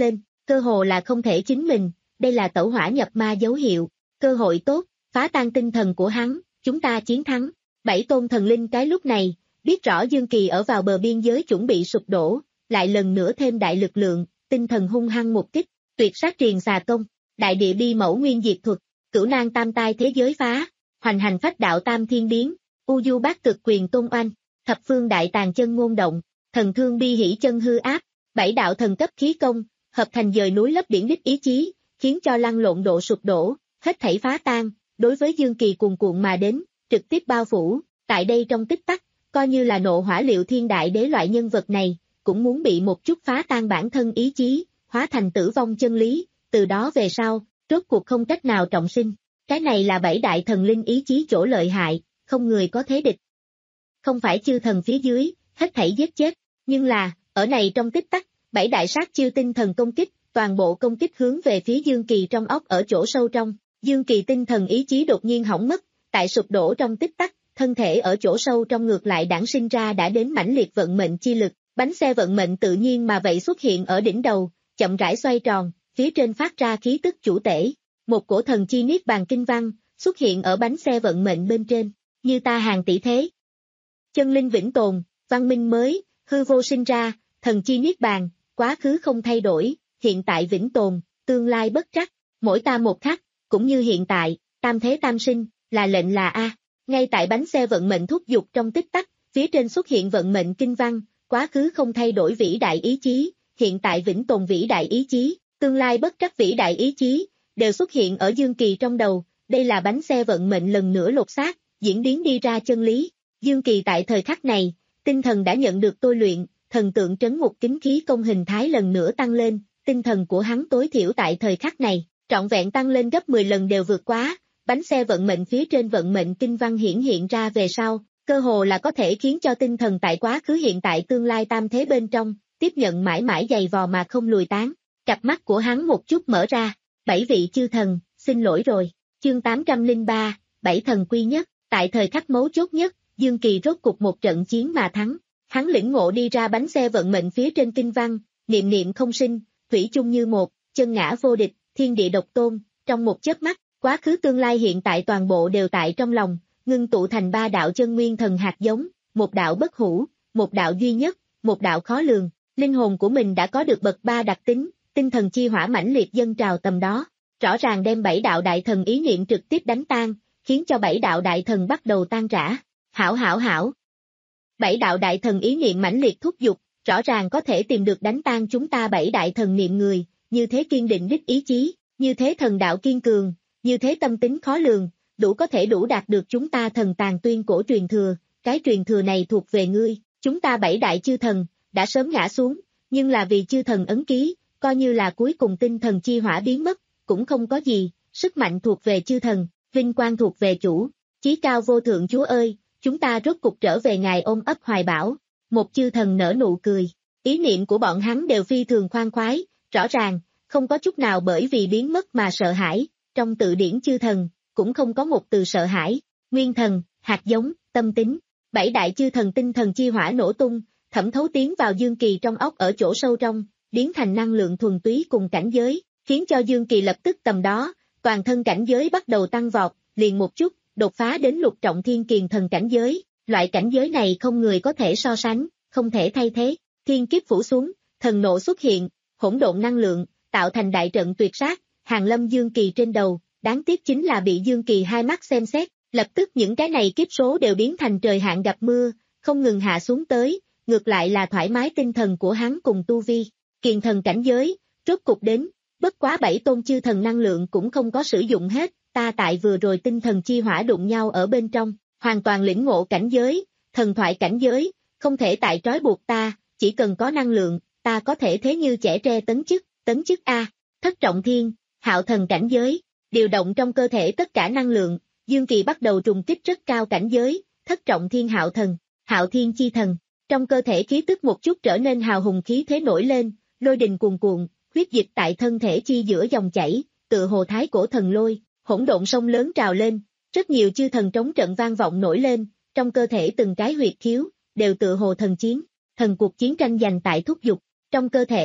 cơ hồ là không thể chính mình, đây là tẩu hỏa nhập ma dấu hiệu, cơ hội tốt, phá tan tinh thần của hắn, chúng ta chiến thắng. Bảy tôn thần linh cái lúc này, biết rõ Dương Kỳ ở vào bờ biên giới chuẩn bị sụp đổ, lại lần nữa thêm đại lực lượng, tinh thần hung hăng một kích, tuyệt sát triền xà công, đại địa bi mẫu nguyên diệt thuật, cửu nang tam tai thế giới phá, hoành hành phách đạo tam thiên biến, u du bát cực quyền tôn oanh, thập phương đại tàn chân ngôn động, thần thương bi hỷ chân hư áp, bảy đạo thần cấp khí công, hợp thành dời núi lấp biển đích ý chí, khiến cho lăn lộn độ sụp đổ, hết thảy phá tan, đối với Dương Kỳ cuồn cuộn mà đến, trực tiếp bao phủ, tại đây trong tích tắc, coi như là nộ hỏa liệu thiên đại đế loại nhân vật này, cũng muốn bị một chút phá tan bản thân ý chí, hóa thành tử vong chân lý, từ đó về sau, rốt cuộc không cách nào trọng sinh. Cái này là bảy đại thần linh ý chí chỗ lợi hại, không người có thế địch. Không phải chư thần phía dưới, hết thảy giết chết, nhưng là, ở này trong tích tắc, bảy đại sát chiêu tinh thần công kích, toàn bộ công kích hướng về phía Dương Kỳ trong óc ở chỗ sâu trong, Dương Kỳ tinh thần ý chí đột nhiên hỏng mất, tại sụp đổ trong tích tắc, thân thể ở chỗ sâu trong ngược lại đản sinh ra đã đến mãnh liệt vận mệnh chi lực, bánh xe vận mệnh tự nhiên mà vậy xuất hiện ở đỉnh đầu, chậm rãi xoay tròn, phía trên phát ra khí tức chủ tể, một cổ thần chi niết bàn kinh văn, xuất hiện ở bánh xe vận mệnh bên trên, như ta hàng tỷ thế. Chân linh vĩnh tồn, văn minh mới, hư vô sinh ra, thần chi niết bàn, quá khứ không thay đổi, hiện tại vĩnh tồn, tương lai bất trắc, mỗi ta một khắc, cũng như hiện tại, tam thế tam sinh, là lệnh là A. Ngay tại bánh xe vận mệnh thúc giục trong tích tắc, phía trên xuất hiện vận mệnh kinh văn, quá khứ không thay đổi vĩ đại ý chí, hiện tại vĩnh tồn vĩ đại ý chí, tương lai bất trắc vĩ đại ý chí, đều xuất hiện ở Dương Kỳ trong đầu, đây là bánh xe vận mệnh lần nữa lột xác, diễn biến đi ra chân lý. Dương Kỳ tại thời khắc này, tinh thần đã nhận được tôi luyện, thần tượng trấn ngục kính khí công hình thái lần nữa tăng lên, tinh thần của hắn tối thiểu tại thời khắc này, trọn vẹn tăng lên gấp mười lần đều vượt quá, bánh xe vận mệnh phía trên vận mệnh kinh văn hiển hiện ra về sau, cơ hồ là có thể khiến cho tinh thần tại quá khứ hiện tại tương lai tam thế bên trong, tiếp nhận mãi mãi dày vò mà không lùi tán, cặp mắt của hắn một chút mở ra, bảy vị chư thần, xin lỗi rồi, chương tám trăm lẻ ba, bảy thần quy nhất, tại thời khắc mấu chốt nhất, Dương Kỳ rốt cục một trận chiến mà thắng, hắn lĩnh ngộ đi ra bánh xe vận mệnh phía trên kinh văn, niệm niệm không sinh, thủy chung như một, chân ngã vô địch, thiên địa độc tôn, trong một chớp mắt, quá khứ tương lai hiện tại toàn bộ đều tại trong lòng, ngưng tụ thành ba đạo chân nguyên thần hạt giống, một đạo bất hủ, một đạo duy nhất, một đạo khó lường, linh hồn của mình đã có được bậc ba đặc tính, tinh thần chi hỏa mãnh liệt dâng trào tầm đó, rõ ràng đem bảy đạo đại thần ý niệm trực tiếp đánh tan, khiến cho bảy đạo đại thần bắt đầu tan rã. Hảo hảo hảo. Bảy đạo đại thần ý niệm mãnh liệt thúc giục, rõ ràng có thể tìm được đánh tan chúng ta bảy đại thần niệm người, như thế kiên định đích ý chí, như thế thần đạo kiên cường, như thế tâm tính khó lường, đủ có thể đủ đạt được chúng ta thần tàng tuyên cổ truyền thừa, cái truyền thừa này thuộc về ngươi, chúng ta bảy đại chư thần, đã sớm ngã xuống, nhưng là vì chư thần ấn ký, coi như là cuối cùng tinh thần chi hỏa biến mất, cũng không có gì, sức mạnh thuộc về chư thần, vinh quang thuộc về chủ, chí cao vô thượng Chúa ơi, chúng ta rốt cục trở về ngài ôm ấp hoài bão, một chư thần nở nụ cười, ý niệm của bọn hắn đều phi thường khoan khoái, rõ ràng, không có chút nào bởi vì biến mất mà sợ hãi, trong tự điển chư thần, cũng không có một từ sợ hãi, nguyên thần, hạt giống, tâm tính, bảy đại chư thần tinh thần chi hỏa nổ tung, thẩm thấu tiến vào Dương Kỳ trong óc ở chỗ sâu trong, biến thành năng lượng thuần túy cùng cảnh giới, khiến cho Dương Kỳ lập tức tầm đó, toàn thân cảnh giới bắt đầu tăng vọt, liền một chút, đột phá đến lục trọng thiên kiền thần cảnh giới, loại cảnh giới này không người có thể so sánh, không thể thay thế, thiên kiếp phủ xuống, thần nộ xuất hiện, hỗn độn năng lượng, tạo thành đại trận tuyệt sát, hàng lâm Dương Kỳ trên đầu, đáng tiếc chính là bị Dương Kỳ hai mắt xem xét, lập tức những cái này kiếp số đều biến thành trời hạn gặp mưa, không ngừng hạ xuống tới, ngược lại là thoải mái tinh thần của hắn cùng tu vi, kiền thần cảnh giới, rốt cục đến, bất quá bảy tôn chư thần năng lượng cũng không có sử dụng hết, ta tại vừa rồi tinh thần chi hỏa đụng nhau ở bên trong, hoàn toàn lĩnh ngộ cảnh giới, thần thoại cảnh giới, không thể tại trói buộc ta, chỉ cần có năng lượng, ta có thể thế như trẻ tre tấn chức, tấn chức A, thất trọng thiên, hạo thần cảnh giới, điều động trong cơ thể tất cả năng lượng, Dương Kỳ bắt đầu trùng kích rất cao cảnh giới, thất trọng thiên hạo thần, hạo thiên chi thần, trong cơ thể khí tức một chút trở nên hào hùng khí thế nổi lên, lôi đình cuồn cuộn, huyết dịch tại thân thể chi giữa dòng chảy, tựa hồ thái cổ thần lôi, hỗn độn sông lớn trào lên, rất nhiều chư thần trống trận vang vọng nổi lên, trong cơ thể từng cái huyệt khiếu, đều tựa hồ thần chiến, thần cuộc chiến tranh giành tại thúc dục, trong cơ thể,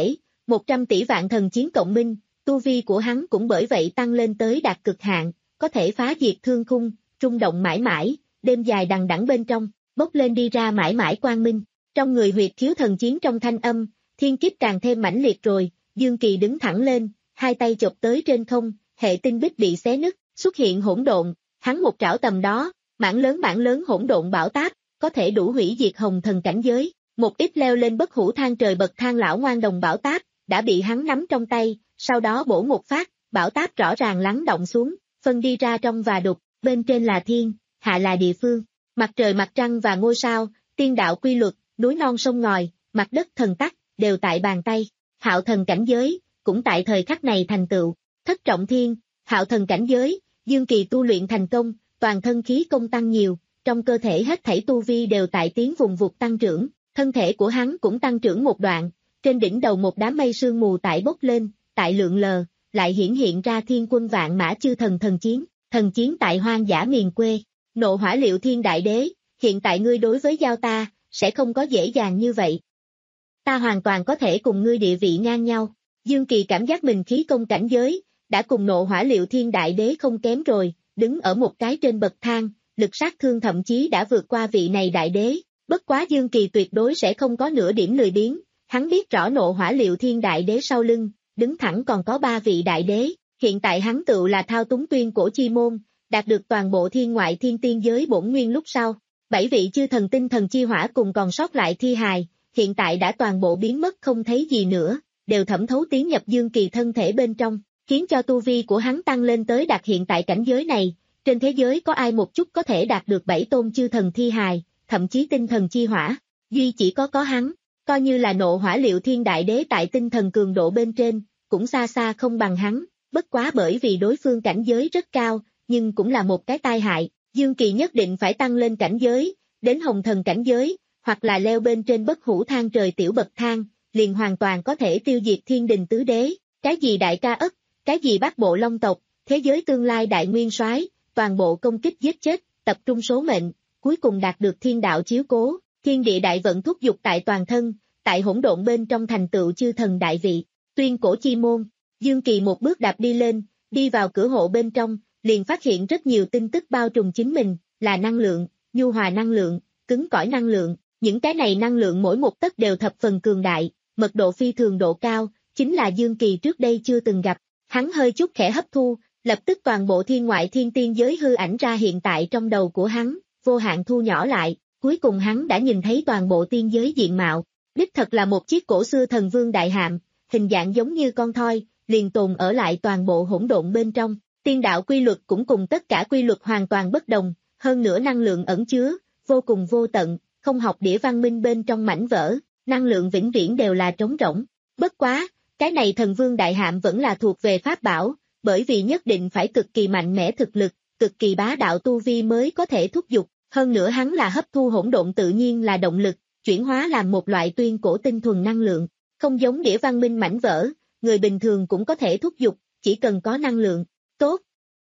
một trăm tỷ vạn thần chiến cộng minh, tu vi của hắn cũng bởi vậy tăng lên tới đạt cực hạn, có thể phá diệt thương khung, rung động mãi mãi, đêm dài đằng đẵng bên trong, bốc lên đi ra mãi mãi quang minh. Trong người huyệt khiếu thần chiến trong thanh âm, thiên kiếp càng thêm mãnh liệt rồi, Dương Kỳ đứng thẳng lên, hai tay chộp tới trên không, hệ tinh bích bị xé nứt, xuất hiện hỗn độn, hắn một trảo tầm đó, mảng lớn mảng lớn hỗn độn bão táp, có thể đủ hủy diệt hồng thần cảnh giới. Một ít leo lên bất hủ thang trời bậc thang lão ngoan đồng bão táp, đã bị hắn nắm trong tay, sau đó bổ một phát, bão táp rõ ràng lắng động xuống, phân đi ra trong và đục, bên trên là thiên, hạ là địa phương, mặt trời mặt trăng và ngôi sao, tiên đạo quy luật, núi non sông ngòi, mặt đất thần tắc, đều tại bàn tay. Hạo thần cảnh giới, cũng tại thời khắc này thành tựu, thất trọng thiên, hạo thần cảnh giới, Dương Kỳ tu luyện thành công, toàn thân khí công tăng nhiều, trong cơ thể hết thảy tu vi đều tại tiến vùng vụt tăng trưởng, thân thể của hắn cũng tăng trưởng một đoạn, trên đỉnh đầu một đám mây sương mù tại bốc lên, tại lượn lờ, lại hiển hiện ra thiên quân vạn mã chư thần thần chiến, thần chiến tại hoang dã miền quê. Nộ hỏa liệu thiên đại đế, hiện tại ngươi đối với giao ta, sẽ không có dễ dàng như vậy. Ta hoàn toàn có thể cùng ngươi địa vị ngang nhau. Dương Kỳ cảm giác mình khí công cảnh giới, đã cùng nộ hỏa liệu thiên đại đế không kém rồi, đứng ở một cái trên bậc thang, lực sát thương thậm chí đã vượt qua vị này đại đế. Bất quá Dương Kỳ tuyệt đối sẽ không có nửa điểm lười biếng, hắn biết rõ nộ hỏa liệu thiên đại đế sau lưng, đứng thẳng còn có ba vị đại đế, hiện tại hắn tựu là thao túng tuyên cổ chi môn, đạt được toàn bộ thiên ngoại thiên tiên giới bổn nguyên lúc sau. Bảy vị chư thần tinh thần chi hỏa cùng còn sót lại thi hài, hiện tại đã toàn bộ biến mất không thấy gì nữa, đều thẩm thấu tiến nhập Dương Kỳ thân thể bên trong, khiến cho tu vi của hắn tăng lên tới đạt hiện tại cảnh giới này. Trên thế giới có ai một chút có thể đạt được bảy tôn chư thần thi hài, thậm chí tinh thần chi hỏa, duy chỉ có có hắn, coi như là nộ hỏa liệu thiên đại đế tại tinh thần cường độ bên trên, cũng xa xa không bằng hắn, bất quá bởi vì đối phương cảnh giới rất cao, nhưng cũng là một cái tai hại, Dương Kỳ nhất định phải tăng lên cảnh giới, đến hồng thần cảnh giới, hoặc là leo bên trên bất hủ thang trời tiểu bậc thang, liền hoàn toàn có thể tiêu diệt thiên đình tứ đế, cái gì đại ca ất, cái gì bát bộ long tộc, thế giới tương lai đại nguyên soái, toàn bộ công kích giết chết, tập trung số mệnh, cuối cùng đạt được thiên đạo chiếu cố, thiên địa đại vận thúc dục tại toàn thân, tại hỗn độn bên trong thành tựu chư thần đại vị, tuyên cổ chi môn. Dương Kỳ một bước đạp đi lên, đi vào cửa hộ bên trong, liền phát hiện rất nhiều tin tức bao trùm chính mình, là năng lượng, nhu hòa năng lượng, cứng cỏi năng lượng, những cái này năng lượng mỗi một tấc đều thập phần cường đại, mật độ phi thường độ cao, chính là Dương Kỳ trước đây chưa từng gặp. Hắn hơi chút khẽ hấp thu, lập tức toàn bộ thiên ngoại thiên tiên giới hư ảnh ra hiện tại trong đầu của hắn, vô hạn thu nhỏ lại, cuối cùng hắn đã nhìn thấy toàn bộ tiên giới diện mạo. Đích thật là một chiếc cổ xưa thần vương đại hạm, hình dạng giống như con thoi, liền tồn ở lại toàn bộ hỗn độn bên trong. Tiên đạo quy luật cũng cùng tất cả quy luật hoàn toàn bất đồng, hơn nữa năng lượng ẩn chứa, vô cùng vô tận, không học đĩa văn minh bên trong mảnh vỡ, năng lượng vĩnh viễn đều là trống rỗng. Bất quá, cái này thần vương đại hạm vẫn là thuộc về pháp bảo, bởi vì nhất định phải cực kỳ mạnh mẽ thực lực, cực kỳ bá đạo tu vi mới có thể thúc giục, hơn nữa hắn là hấp thu hỗn độn tự nhiên là động lực, chuyển hóa làm một loại tuyên cổ tinh thuần năng lượng, không giống đĩa văn minh mảnh vỡ, người bình thường cũng có thể thúc giục, chỉ cần có năng lượng tốt.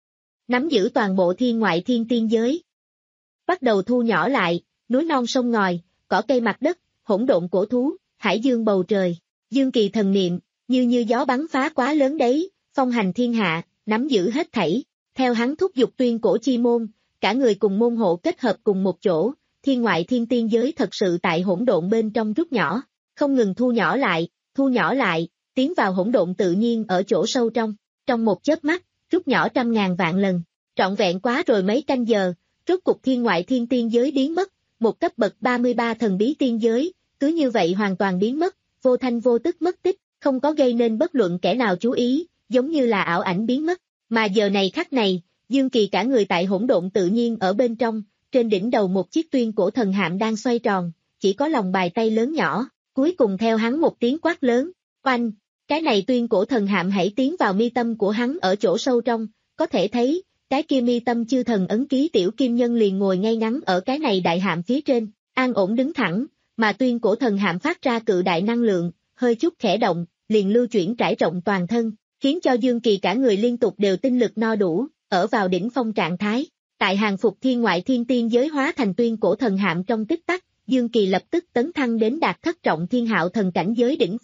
Nắm giữ toàn bộ thiên ngoại thiên tiên giới. Bắt đầu thu nhỏ lại, núi non sông ngòi, cỏ cây mặt đất, hỗn độn cổ thú, hải dương bầu trời. Dương Kỳ thần niệm, như như gió bắn phá quá lớn đấy, phong hành thiên hạ, nắm giữ hết thảy. Theo hắn thúc giục tuyên cổ chi môn, cả người cùng môn hộ kết hợp cùng một chỗ, thiên ngoại thiên tiên giới thật sự tại hỗn độn bên trong rút nhỏ, không ngừng thu nhỏ lại, thu nhỏ lại, tiến vào hỗn độn tự nhiên ở chỗ sâu trong, trong một chớp mắt, rút nhỏ trăm ngàn vạn lần, trọn vẹn quá rồi mấy canh giờ, rốt cục thiên ngoại thiên tiên giới biến mất, một cấp bậc ba mươi ba thần bí tiên giới, cứ như vậy hoàn toàn biến mất, vô thanh vô tức mất tích, không có gây nên bất luận kẻ nào chú ý, giống như là ảo ảnh biến mất, mà giờ này khắc này, Dương Kỳ cả người tại hỗn độn tự nhiên ở bên trong, trên đỉnh đầu một chiếc tuyên cổ thần hạm đang xoay tròn, chỉ có lòng bài tay lớn nhỏ, cuối cùng theo hắn một tiếng quát lớn, oanh, cái này tuyên cổ thần hạm hãy tiến vào mi tâm của hắn ở chỗ sâu trong, có thể thấy, cái kia mi tâm chư thần ấn ký tiểu kim nhân liền ngồi ngay ngắn ở cái này đại hạm phía trên, an ổn đứng thẳng, mà tuyên cổ thần hạm phát ra cự đại năng lượng, hơi chút khẽ động, liền lưu chuyển trải rộng toàn thân, khiến cho Dương Kỳ cả người liên tục đều tinh lực no đủ, ở vào đỉnh phong trạng thái. Tại hàng phục thiên ngoại thiên tiên giới hóa thành tuyên cổ thần hạm trong tích tắc, Dương Kỳ lập tức tấn thăng đến đạt thất trọng thiên hạo thần cảnh giới đỉnh phong,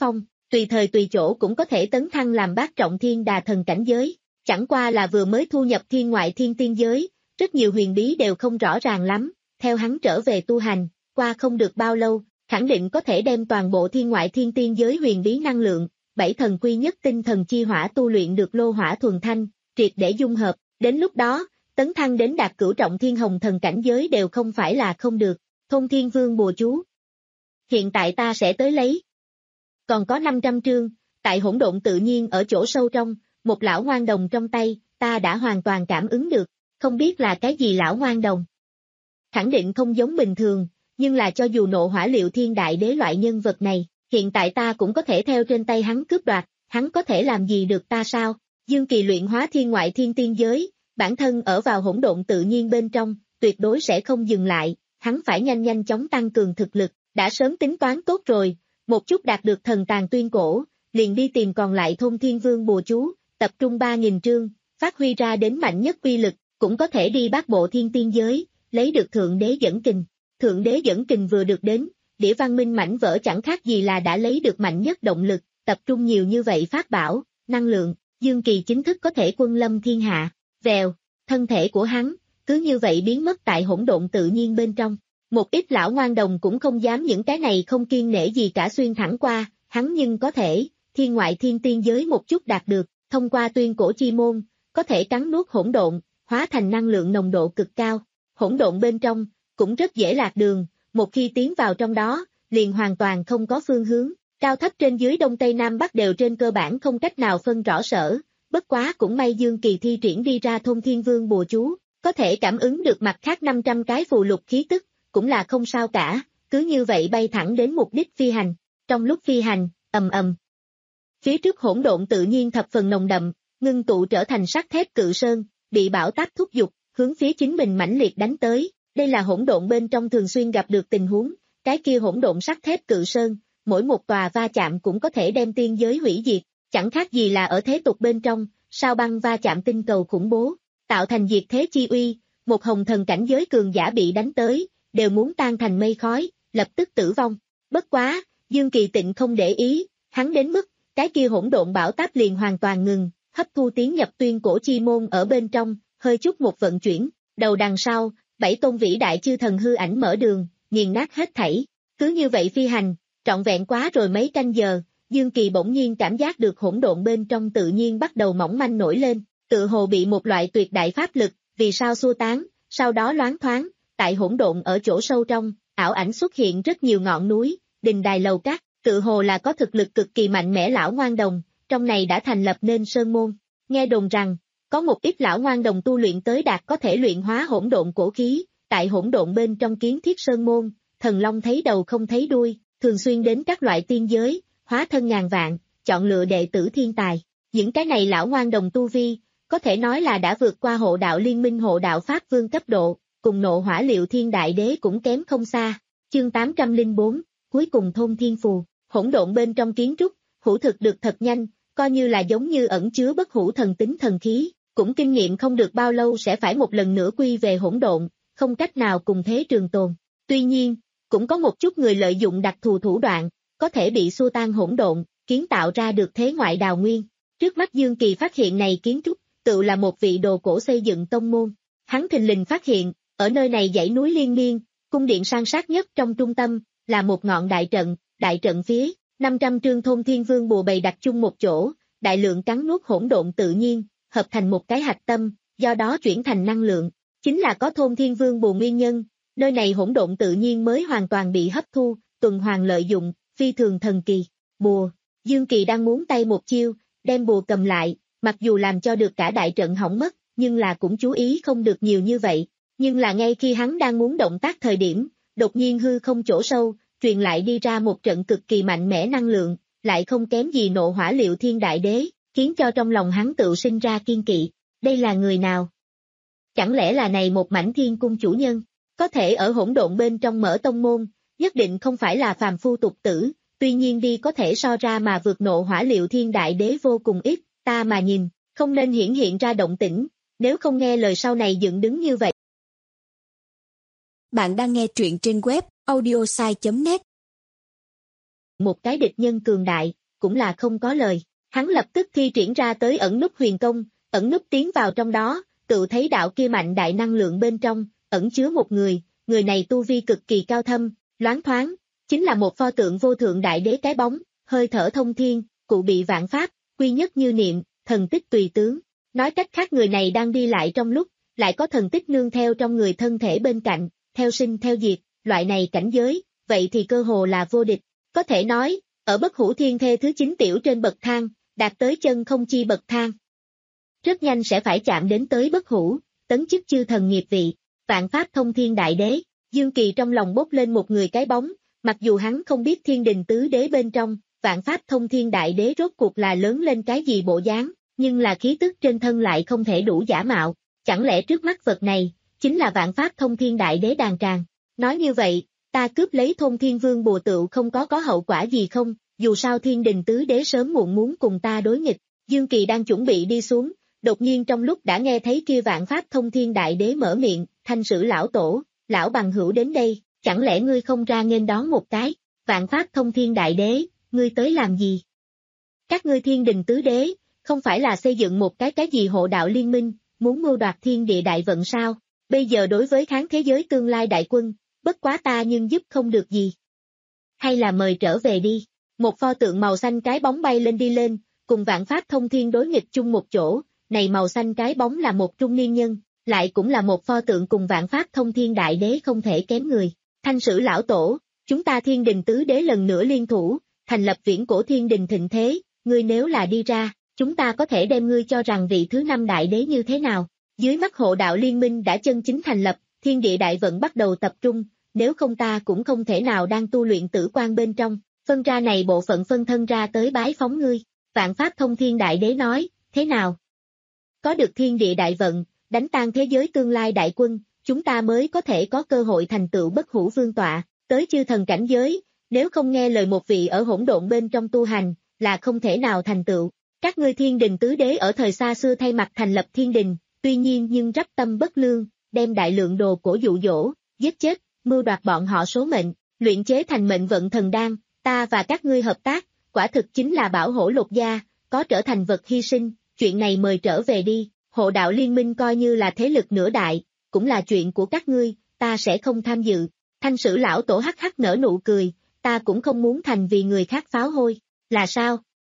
tùy thời tùy chỗ cũng có thể tấn thăng làm bát trọng thiên đà thần cảnh giới, chẳng qua là vừa mới thu nhập thiên ngoại thiên tiên giới, rất nhiều huyền bí đều không rõ ràng lắm, theo hắn trở về tu hành, qua không được bao lâu, khẳng định có thể đem toàn bộ thiên ngoại thiên tiên giới huyền bí năng lượng, bảy thần quy nhất tinh thần chi hỏa tu luyện được lô hỏa thuần thanh, triệt để dung hợp, đến lúc đó, tấn thăng đến đạt cửu trọng thiên hồng thần cảnh giới đều không phải là không được, Thôn Thiên Vương bùa chú. Hiện tại ta sẽ tới lấy. Còn có năm trăm chương, tại hỗn độn tự nhiên ở chỗ sâu trong, một lão ngoan đồng trong tay, ta đã hoàn toàn cảm ứng được, không biết là cái gì lão ngoan đồng. Khẳng định không giống bình thường, nhưng là cho dù nộ hỏa liệu thiên đại đế loại nhân vật này, hiện tại ta cũng có thể theo trên tay hắn cướp đoạt, hắn có thể làm gì được ta sao? Dương Kỳ luyện hóa thiên ngoại thiên tiên giới, bản thân ở vào hỗn độn tự nhiên bên trong, tuyệt đối sẽ không dừng lại, hắn phải nhanh nhanh chóng tăng cường thực lực, đã sớm tính toán tốt rồi, một chút đạt được thần tàng tuyên cổ, liền đi tìm còn lại Thôn Thiên Vương bùa chú, tập trung ba nghìn chương, phát huy ra đến mạnh nhất uy lực, cũng có thể đi bát bộ thiên tiên giới, lấy được Thượng Đế dẫn kình. Thượng Đế dẫn kình vừa được đến, đĩa văn minh mảnh vỡ chẳng khác gì là đã lấy được mạnh nhất động lực, tập trung nhiều như vậy pháp bảo, năng lượng, Dương Kỳ chính thức có thể quân lâm thiên hạ. Vèo, thân thể của hắn, cứ như vậy biến mất tại hỗn độn tự nhiên bên trong. Một ít lão ngoan đồng cũng không dám những cái này không kiên nể gì cả xuyên thẳng qua, hắn nhưng có thể, thiên ngoại thiên tiên giới một chút đạt được, thông qua tuyên cổ chi môn, có thể cắn nuốt hỗn độn, hóa thành năng lượng nồng độ cực cao. Hỗn độn bên trong, cũng rất dễ lạc đường, một khi tiến vào trong đó, liền hoàn toàn không có phương hướng, cao thấp trên dưới đông tây nam bắc đều trên cơ bản không cách nào phân rõ sở, bất quá cũng may Dương Kỳ thi triển đi ra Thôn Thiên Vương bùa chú, có thể cảm ứng được mặt khác năm trăm cái phù lục khí tức, cũng là không sao cả, cứ như vậy bay thẳng đến mục đích phi hành, trong lúc phi hành, ầm ầm. Phía trước hỗn độn tự nhiên thập phần nồng đậm, ngưng tụ trở thành sắt thép cự sơn, bị bão táp thúc giục, hướng phía chính mình mãnh liệt đánh tới, đây là hỗn độn bên trong thường xuyên gặp được tình huống, cái kia hỗn độn sắt thép cự sơn, mỗi một tòa va chạm cũng có thể đem tiên giới hủy diệt, chẳng khác gì là ở thế tục bên trong, sao băng va chạm tinh cầu khủng bố, tạo thành diệt thế chi uy, một hồng thần cảnh giới cường giả bị đánh tới, đều muốn tan thành mây khói, lập tức tử vong. Bất quá, Dương Kỳ Tịnh không để ý, hắn đến mức, cái kia hỗn độn bão táp liền hoàn toàn ngừng, hấp thu tiến nhập tuyên cổ chi môn ở bên trong, hơi chút một vận chuyển, đầu đằng sau, bảy tôn vĩ đại chư thần hư ảnh mở đường, nghiền nát hết thảy. Cứ như vậy phi hành, trọn vẹn quá rồi mấy canh giờ, Dương Kỳ bỗng nhiên cảm giác được hỗn độn bên trong tự nhiên bắt đầu mỏng manh nổi lên, tự hồ bị một loại tuyệt đại pháp lực, vì sao xua tán, sau đó loáng thoáng, tại hỗn độn ở chỗ sâu trong, ảo ảnh xuất hiện rất nhiều ngọn núi, đình đài lầu cát, tự hồ là có thực lực cực kỳ mạnh mẽ lão ngoan đồng, trong này đã thành lập nên sơn môn. Nghe đồn rằng, có một ít lão ngoan đồng tu luyện tới đạt có thể luyện hóa hỗn độn cổ khí, tại hỗn độn bên trong kiến thiết sơn môn, thần long thấy đầu không thấy đuôi, thường xuyên đến các loại tiên giới, hóa thân ngàn vạn, chọn lựa đệ tử thiên tài. Những cái này lão ngoan đồng tu vi, có thể nói là đã vượt qua hộ đạo liên minh hộ đạo Pháp Vương cấp độ, cùng nộ hỏa liệu thiên đại đế cũng kém không xa. Chương tám trăm lẻ bốn, cuối cùng Thôn Thiên Phù, hỗn độn bên trong kiến trúc, hữu thực được thật nhanh, coi như là giống như ẩn chứa bất hủ thần tính thần khí, cũng kinh nghiệm không được bao lâu sẽ phải một lần nữa quy về hỗn độn, không cách nào cùng thế trường tồn. Tuy nhiên, cũng có một chút người lợi dụng đặc thù thủ đoạn, có thể bị xua tan hỗn độn, kiến tạo ra được thế ngoại đào nguyên. Trước mắt Dương Kỳ phát hiện này kiến trúc, tự là một vị đồ cổ xây dựng tông môn. Hắn thình lình phát hiện, ở nơi này dãy núi liên miên, cung điện san sát nhất trong trung tâm, là một ngọn đại trận, đại trận phía, năm trăm trương Thôn Thiên Vương bùa bày đặt chung một chỗ, đại lượng cắn nuốt hỗn độn tự nhiên, hợp thành một cái hạch tâm, do đó chuyển thành năng lượng, chính là có Thôn Thiên Vương bùa nguyên nhân, nơi này hỗn độn tự nhiên mới hoàn toàn bị hấp thu, tuần hoàn lợi dụng, phi thường thần kỳ. Bùa, Dương Kỳ đang muốn tay một chiêu, đem bùa cầm lại, mặc dù làm cho được cả đại trận hỏng mất, nhưng là cũng chú ý không được nhiều như vậy, nhưng là ngay khi hắn đang muốn động tác thời điểm, đột nhiên hư không chỗ sâu, truyền lại đi ra một trận cực kỳ mạnh mẽ năng lượng, lại không kém gì nộ hỏa liệu thiên đại đế, khiến cho trong lòng hắn tự sinh ra kiên kỵ. Đây là người nào? Chẳng lẽ là này một mảnh thiên cung chủ nhân? Có thể ở hỗn độn bên trong mở tông môn, nhất định không phải là phàm phu tục tử, tuy nhiên đi có thể so ra mà vượt nộ hỏa liệu thiên đại đế vô cùng ít, ta mà nhìn, không nên hiển hiện ra động tĩnh, nếu không nghe lời sau này dựng đứng như vậy. Bạn đang nghe truyện trên web audiosai chấm net. Một cái địch nhân cường đại, cũng là không có lời. Hắn lập tức thi triển ra tới ẩn núp huyền công, ẩn núp tiến vào trong đó, tự thấy đạo kia mạnh đại năng lượng bên trong, ẩn chứa một người, người này tu vi cực kỳ cao thâm, loáng thoáng, chính là một pho tượng vô thượng đại đế cái bóng, hơi thở thông thiên, cụ bị vạn pháp, quy nhất như niệm, thần tích tùy tướng. Nói cách khác người này đang đi lại trong lúc, lại có thần tích nương theo trong người thân thể bên cạnh, theo sinh theo diệt, loại này cảnh giới, vậy thì cơ hồ là vô địch. Có thể nói, ở bất hủ thiên thê thứ chín tiểu trên bậc thang, đạt tới chân không chi bậc thang. Rất nhanh sẽ phải chạm đến tới bất hủ, tấn chức chư thần nghiệp vị, vạn pháp thông thiên đại đế. Dương Kỳ trong lòng bốc lên một người cái bóng, mặc dù hắn không biết thiên đình tứ đế bên trong, vạn pháp thông thiên đại đế rốt cuộc là lớn lên cái gì bộ dáng, nhưng là khí tức trên thân lại không thể đủ giả mạo. Chẳng lẽ trước mắt vật này, chính là vạn pháp thông thiên đại đế đàn tràng? Nói như vậy, ta cướp lấy thôn thiên vương bùa tựu không có có hậu quả gì không, dù sao thiên đình tứ đế sớm muộn muốn cùng ta đối nghịch. Dương Kỳ đang chuẩn bị đi xuống, đột nhiên trong lúc đã nghe thấy kia vạn pháp thông thiên đại đế mở miệng, Thanh Sử lão tổ, lão bằng hữu đến đây, chẳng lẽ ngươi không ra nghênh đón một cái? Vạn pháp thông thiên đại đế, ngươi tới làm gì? Các ngươi thiên đình tứ đế, không phải là xây dựng một cái cái gì hộ đạo liên minh, muốn mưu đoạt thiên địa đại vận sao? Bây giờ đối với kháng thế giới tương lai đại quân, bất quá ta nhưng giúp không được gì. Hay là mời trở về đi. Một pho tượng màu xanh cái bóng bay lên đi lên, cùng vạn pháp thông thiên đối nghịch chung một chỗ, này màu xanh cái bóng là một trung niên nhân, lại cũng là một pho tượng cùng vạn pháp thông thiên đại đế không thể kém người. Thanh Sử lão tổ, chúng ta thiên đình tứ đế lần nữa liên thủ, thành lập viễn cổ thiên đình thịnh thế, ngươi nếu là đi ra, chúng ta có thể đem ngươi cho rằng vị thứ năm đại đế như thế nào? Dưới mắt hộ đạo liên minh đã chân chính thành lập, thiên địa đại vận bắt đầu tập trung, nếu không ta cũng không thể nào đang tu luyện tử quan bên trong, phân ra này bộ phận phân thân ra tới bái phóng ngươi. Vạn pháp thông thiên đại đế nói, thế nào? Có được thiên địa đại vận, đánh tan thế giới tương lai đại quân, chúng ta mới có thể có cơ hội thành tựu bất hủ vương tọa, tới chư thần cảnh giới, nếu không nghe lời một vị ở hỗn độn bên trong tu hành, là không thể nào thành tựu. Các ngươi thiên đình tứ đế ở thời xa xưa thay mặt thành lập thiên đình, tuy nhiên nhưng rắp tâm bất lương, đem đại lượng đồ cổ dụ dỗ, giết chết, mưu đoạt bọn họ số mệnh, luyện chế thành mệnh vận thần đan, ta và các ngươi hợp tác, quả thực chính là bảo hổ lột da, có trở thành vật hy sinh, chuyện này mời trở về đi, hộ đạo liên minh coi như là thế lực nửa đại, cũng là chuyện của các ngươi, ta sẽ không tham dự. Thanh Sử lão tổ hắc hắc nở nụ cười, ta cũng không muốn thành vì người khác pháo hôi, là sao?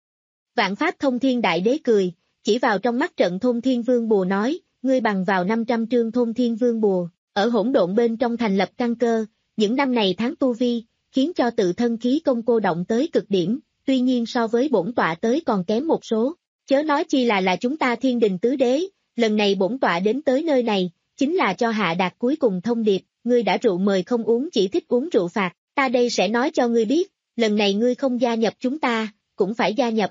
Vạn pháp thông thiên đại đế cười, chỉ vào trong mắt trận thôn thiên vương bùa nói, ngươi bằng vào năm trăm trương thôn thiên vương bùa, ở hỗn độn bên trong thành lập căn cơ, những năm này tháng tu vi, khiến cho tự thân khí công cô động tới cực điểm, tuy nhiên so với bổn tọa tới còn kém một số, chớ nói chi là là chúng ta thiên đình tứ đế, lần này bổn tọa đến tới nơi này, chính là cho hạ đạt cuối cùng thông điệp, ngươi đã rượu mời không uống chỉ thích uống rượu phạt, ta đây sẽ nói cho ngươi biết, lần này ngươi không gia nhập chúng ta, cũng phải gia nhập.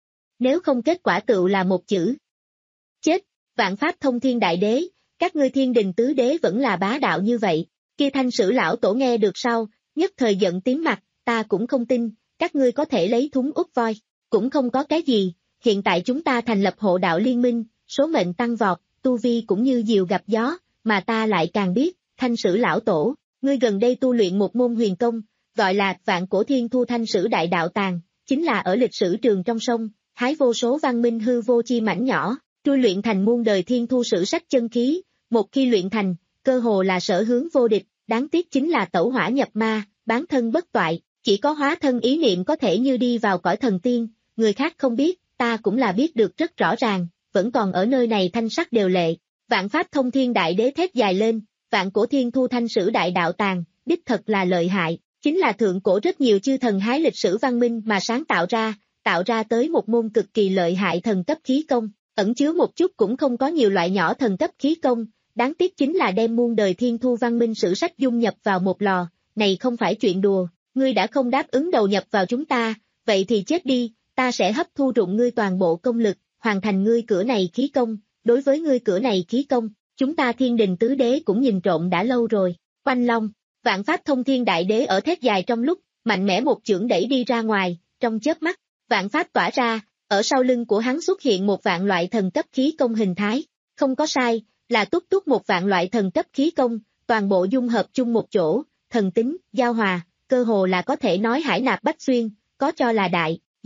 Nếu không kết quả tựu là một chữ. Chết, vạn pháp thông thiên đại đế, các ngươi thiên đình tứ đế vẫn là bá đạo như vậy, kia Thanh Sử lão tổ nghe được sau, nhất thời giận tím mặt, ta cũng không tin, các ngươi có thể lấy thúng úp voi, cũng không có cái gì, hiện tại chúng ta thành lập hộ đạo liên minh, số mệnh tăng vọt, tu vi cũng như diều gặp gió, mà ta lại càng biết, Thanh Sử lão tổ, ngươi gần đây tu luyện một môn huyền công, gọi là vạn cổ thiên thu thanh sử đại đạo tàng, chính là ở lịch sử trường trong sông, hái vô số văn minh hư vô chi mảnh nhỏ, trui luyện thành muôn đời thiên thu sử sách chân khí, một khi luyện thành, cơ hồ là sở hướng vô địch, đáng tiếc chính là tẩu hỏa nhập ma, bán thân bất toại, chỉ có hóa thân ý niệm có thể như đi vào cõi thần tiên, người khác không biết, ta cũng là biết được rất rõ ràng, vẫn còn ở nơi này thanh sắc đều lệ. Vạn pháp thông thiên đại đế thét dài lên, vạn cổ thiên thu thanh sử đại đạo tàng, đích thật là lợi hại, chính là thượng cổ rất nhiều chư thần hái lịch sử văn minh mà sáng tạo ra, tạo ra tới một môn cực kỳ lợi hại thần cấp khí công, ẩn chứa một chút cũng không có nhiều loại nhỏ thần cấp khí công, đáng tiếc chính là đem muôn đời thiên thu văn minh sử sách dung nhập vào một lò, này không phải chuyện đùa, ngươi đã không đáp ứng đầu nhập vào chúng ta, vậy thì chết đi, ta sẽ hấp thu rụng ngươi toàn bộ công lực, hoàn thành ngươi cửa này khí công, đối với ngươi cửa này khí công, chúng ta thiên đình tứ đế cũng nhìn trộm đã lâu rồi, Oanh Long, vạn pháp thông thiên đại đế ở thét dài trong lúc, mạnh mẽ một chưởng đẩy đi ra ngoài, trong chớp mắt, vạn pháp tỏa ra, ở sau lưng của hắn xuất hiện một vạn loại thần cấp khí công hình thái, không có sai, là túc túc một vạn loại thần cấp khí công, toàn bộ dung hợp chung một chỗ, thần tính, giao hòa, cơ hồ là có thể nói hải nạp bách xuyên, có cho là đại,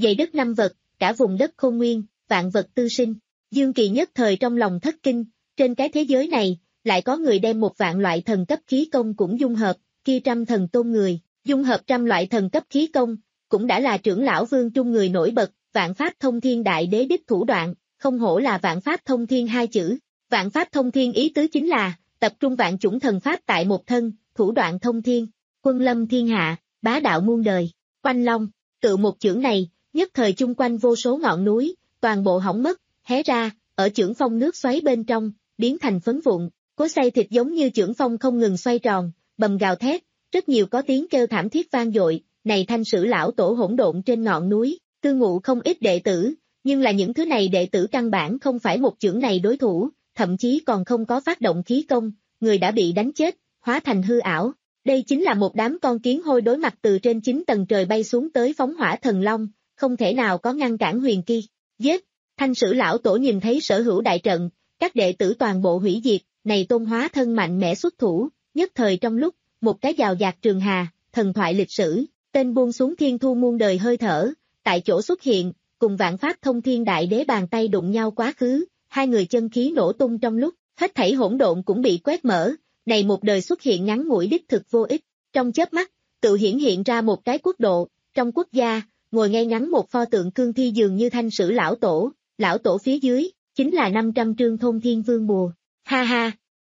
dày đất năm vật, cả vùng đất khôn nguyên, vạn vật tư sinh. Dương Kỳ nhất thời trong lòng thất kinh, trên cái thế giới này, lại có người đem một vạn loại thần cấp khí công cũng dung hợp, kia trăm thần tôn người, dung hợp trăm loại thần cấp khí công, cũng đã là trưởng lão vương trung người nổi bật, vạn pháp thông thiên đại đế đích thủ đoạn, không hổ là vạn pháp thông thiên hai chữ. Vạn pháp thông thiên ý tứ chính là, tập trung vạn chủng thần pháp tại một thân, thủ đoạn thông thiên, quân lâm thiên hạ, bá đạo muôn đời, quanh long, tự một chưởng này, nhất thời chung quanh vô số ngọn núi, toàn bộ hỏng mất, hé ra, ở chưởng phong nước xoáy bên trong, biến thành phấn vụn, cối xay thịt giống như chưởng phong không ngừng xoay tròn, bầm gào thét, rất nhiều có tiếng kêu thảm thiết vang dội, này Thanh Sử lão tổ hỗn độn trên ngọn núi, cư ngụ không ít đệ tử, nhưng là những thứ này đệ tử căn bản không phải một chưởng này đối thủ, thậm chí còn không có phát động khí công, người đã bị đánh chết, hóa thành hư ảo. Đây chính là một đám con kiến hôi đối mặt từ trên chín tầng trời bay xuống tới phóng hỏa thần long, không thể nào có ngăn cản huyền kỳ. Giết! Thanh Sử lão tổ nhìn thấy sở hữu đại trận, các đệ tử toàn bộ hủy diệt, này tôn hóa thân mạnh mẽ xuất thủ, nhất thời trong lúc, một cái giào dạt trường hà, thần thoại lịch sử, tên buông xuống thiên thu muôn đời hơi thở, tại chỗ xuất hiện, cùng vạn pháp thông thiên đại đế bàn tay đụng nhau quá khứ, hai người chân khí nổ tung trong lúc, hết thảy hỗn độn cũng bị quét mở, này một đời xuất hiện ngắn ngủi đích thực vô ích, trong chớp mắt, tự hiển hiện ra một cái quốc độ, trong quốc gia, ngồi ngay ngắn một pho tượng cương thi dường như Thanh Sử lão tổ, lão tổ phía dưới, chính là năm trăm trương thôn thiên vương bùa, ha ha.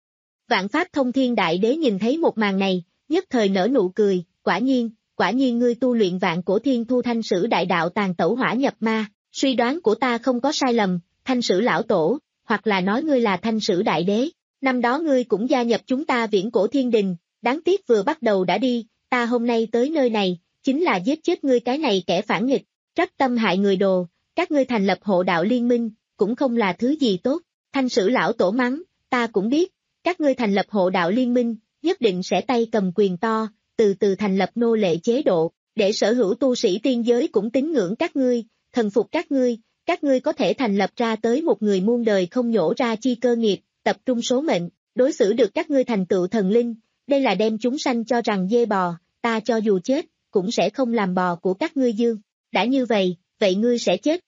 Vạn pháp thông thiên đại đế nhìn thấy một màn này, nhất thời nở nụ cười, quả nhiên, quả nhiên ngươi tu luyện vạn cổ thiên thu Thanh Sử đại đạo tàn tẩu hỏa nhập ma, suy đoán của ta không có sai lầm, Thanh Sử lão tổ, hoặc là nói ngươi là Thanh Sử đại đế, năm đó ngươi cũng gia nhập chúng ta viễn cổ thiên đình, đáng tiếc vừa bắt đầu đã đi, ta hôm nay tới nơi này, chính là giết chết ngươi cái này kẻ phản nghịch, trắc tâm hại người đồ, các ngươi thành lập hộ đạo liên minh, cũng không là thứ gì tốt, Thanh Sử lão tổ mắng, ta cũng biết, các ngươi thành lập hộ đạo liên minh, nhất định sẽ tay cầm quyền to, từ từ thành lập nô lệ chế độ, để sở hữu tu sĩ tiên giới cũng tín ngưỡng các ngươi, thần phục các ngươi, các ngươi có thể thành lập ra tới một người muôn đời không nhổ ra chi cơ nghiệp, tập trung số mệnh, đối xử được các ngươi thành tựu thần linh, đây là đem chúng sanh cho rằng dê bò, ta cho dù chết, cũng sẽ không làm bò của các ngươi dương, đã như vậy, vậy ngươi sẽ chết.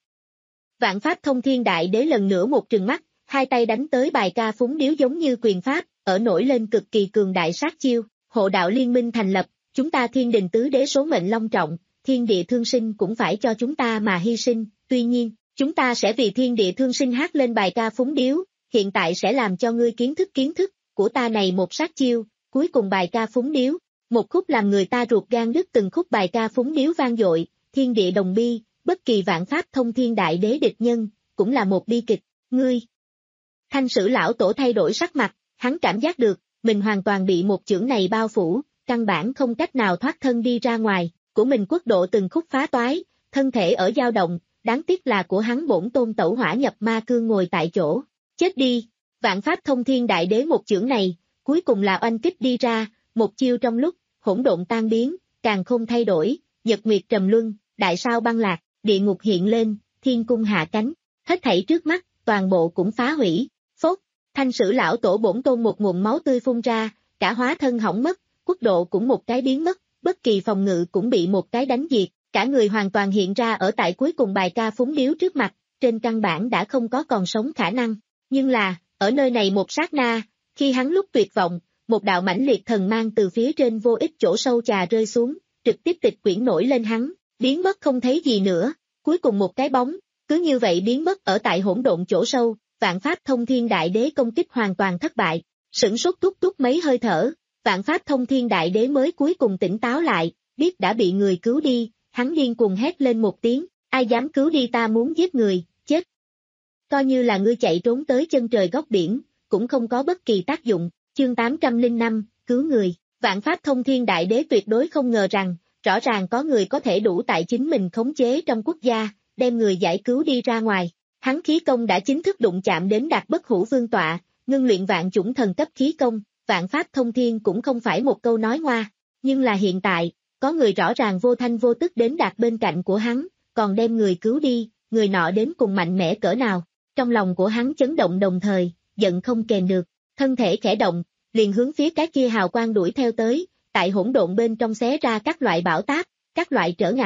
Vạn pháp thông thiên đại đế lần nữa một trừng mắt, hai tay đánh tới bài ca phúng điếu giống như quyền pháp, ở nổi lên cực kỳ cường đại sát chiêu, hộ đạo liên minh thành lập, chúng ta thiên đình tứ đế số mệnh long trọng, thiên địa thương sinh cũng phải cho chúng ta mà hy sinh, tuy nhiên, chúng ta sẽ vì thiên địa thương sinh hát lên bài ca phúng điếu, hiện tại sẽ làm cho ngươi kiến thức kiến thức, của ta này một sát chiêu, cuối cùng bài ca phúng điếu, một khúc làm người ta ruột gan đứt từng khúc bài ca phúng điếu vang dội, thiên địa đồng bi, bất kỳ vạn pháp thông thiên đại đế địch nhân, cũng là một bi kịch, ngươi. Thanh Sử lão tổ thay đổi sắc mặt, hắn cảm giác được, mình hoàn toàn bị một chưởng này bao phủ, căn bản không cách nào thoát thân đi ra ngoài, của mình quốc độ từng khúc phá toái, thân thể ở dao động, đáng tiếc là của hắn bổn tôn tẩu hỏa nhập ma cương ngồi tại chỗ, chết đi, vạn pháp thông thiên đại đế một chưởng này, cuối cùng là oanh kích đi ra, một chiêu trong lúc, hỗn độn tan biến, càng không thay đổi, nhật nguyệt trầm luân, đại sao băng lạc, địa ngục hiện lên, thiên cung hạ cánh, hết thảy trước mắt, toàn bộ cũng phá hủy, phốt, Thanh Sử lão tổ bổn tôn một nguồn máu tươi phun ra, cả hóa thân hỏng mất, quốc độ cũng một cái biến mất, bất kỳ phòng ngự cũng bị một cái đánh diệt, cả người hoàn toàn hiện ra ở tại cuối cùng bài ca phúng điếu trước mặt, trên căn bản đã không có còn sống khả năng, nhưng là, ở nơi này một sát na, khi hắn lúc tuyệt vọng, một đạo mãnh liệt thần mang từ phía trên vô ích chỗ sâu trà rơi xuống, trực tiếp tịch quyển nổi lên hắn, biến mất không thấy gì nữa, cuối cùng một cái bóng, cứ như vậy biến mất ở tại hỗn độn chỗ sâu, vạn pháp thông thiên đại đế công kích hoàn toàn thất bại, sửng sốt túc túc mấy hơi thở, vạn pháp thông thiên đại đế mới cuối cùng tỉnh táo lại, biết đã bị người cứu đi, hắn điên cuồng hét lên một tiếng, ai dám cứu đi ta muốn giết người, chết. Coi như là ngươi chạy trốn tới chân trời góc biển, cũng không có bất kỳ tác dụng, chương tám trăm lẻ năm, cứu người, vạn pháp thông thiên đại đế tuyệt đối không ngờ rằng, rõ ràng có người có thể đủ tại chính mình khống chế trong quốc gia, đem người giải cứu đi ra ngoài. Hắn khí công đã chính thức đụng chạm đến đạt bất hủ vương tọa, ngưng luyện vạn chủng thần cấp khí công, vạn pháp thông thiên cũng không phải một câu nói ngoa, nhưng là hiện tại, có người rõ ràng vô thanh vô tức đến đạt bên cạnh của hắn, còn đem người cứu đi, người nọ đến cùng mạnh mẽ cỡ nào, trong lòng của hắn chấn động đồng thời, giận không kềm được, thân thể khẽ động, liền hướng phía cái kia hào quang đuổi theo tới, tại hỗn độn bên trong xé ra các loại bão táp, các loại trở ngại,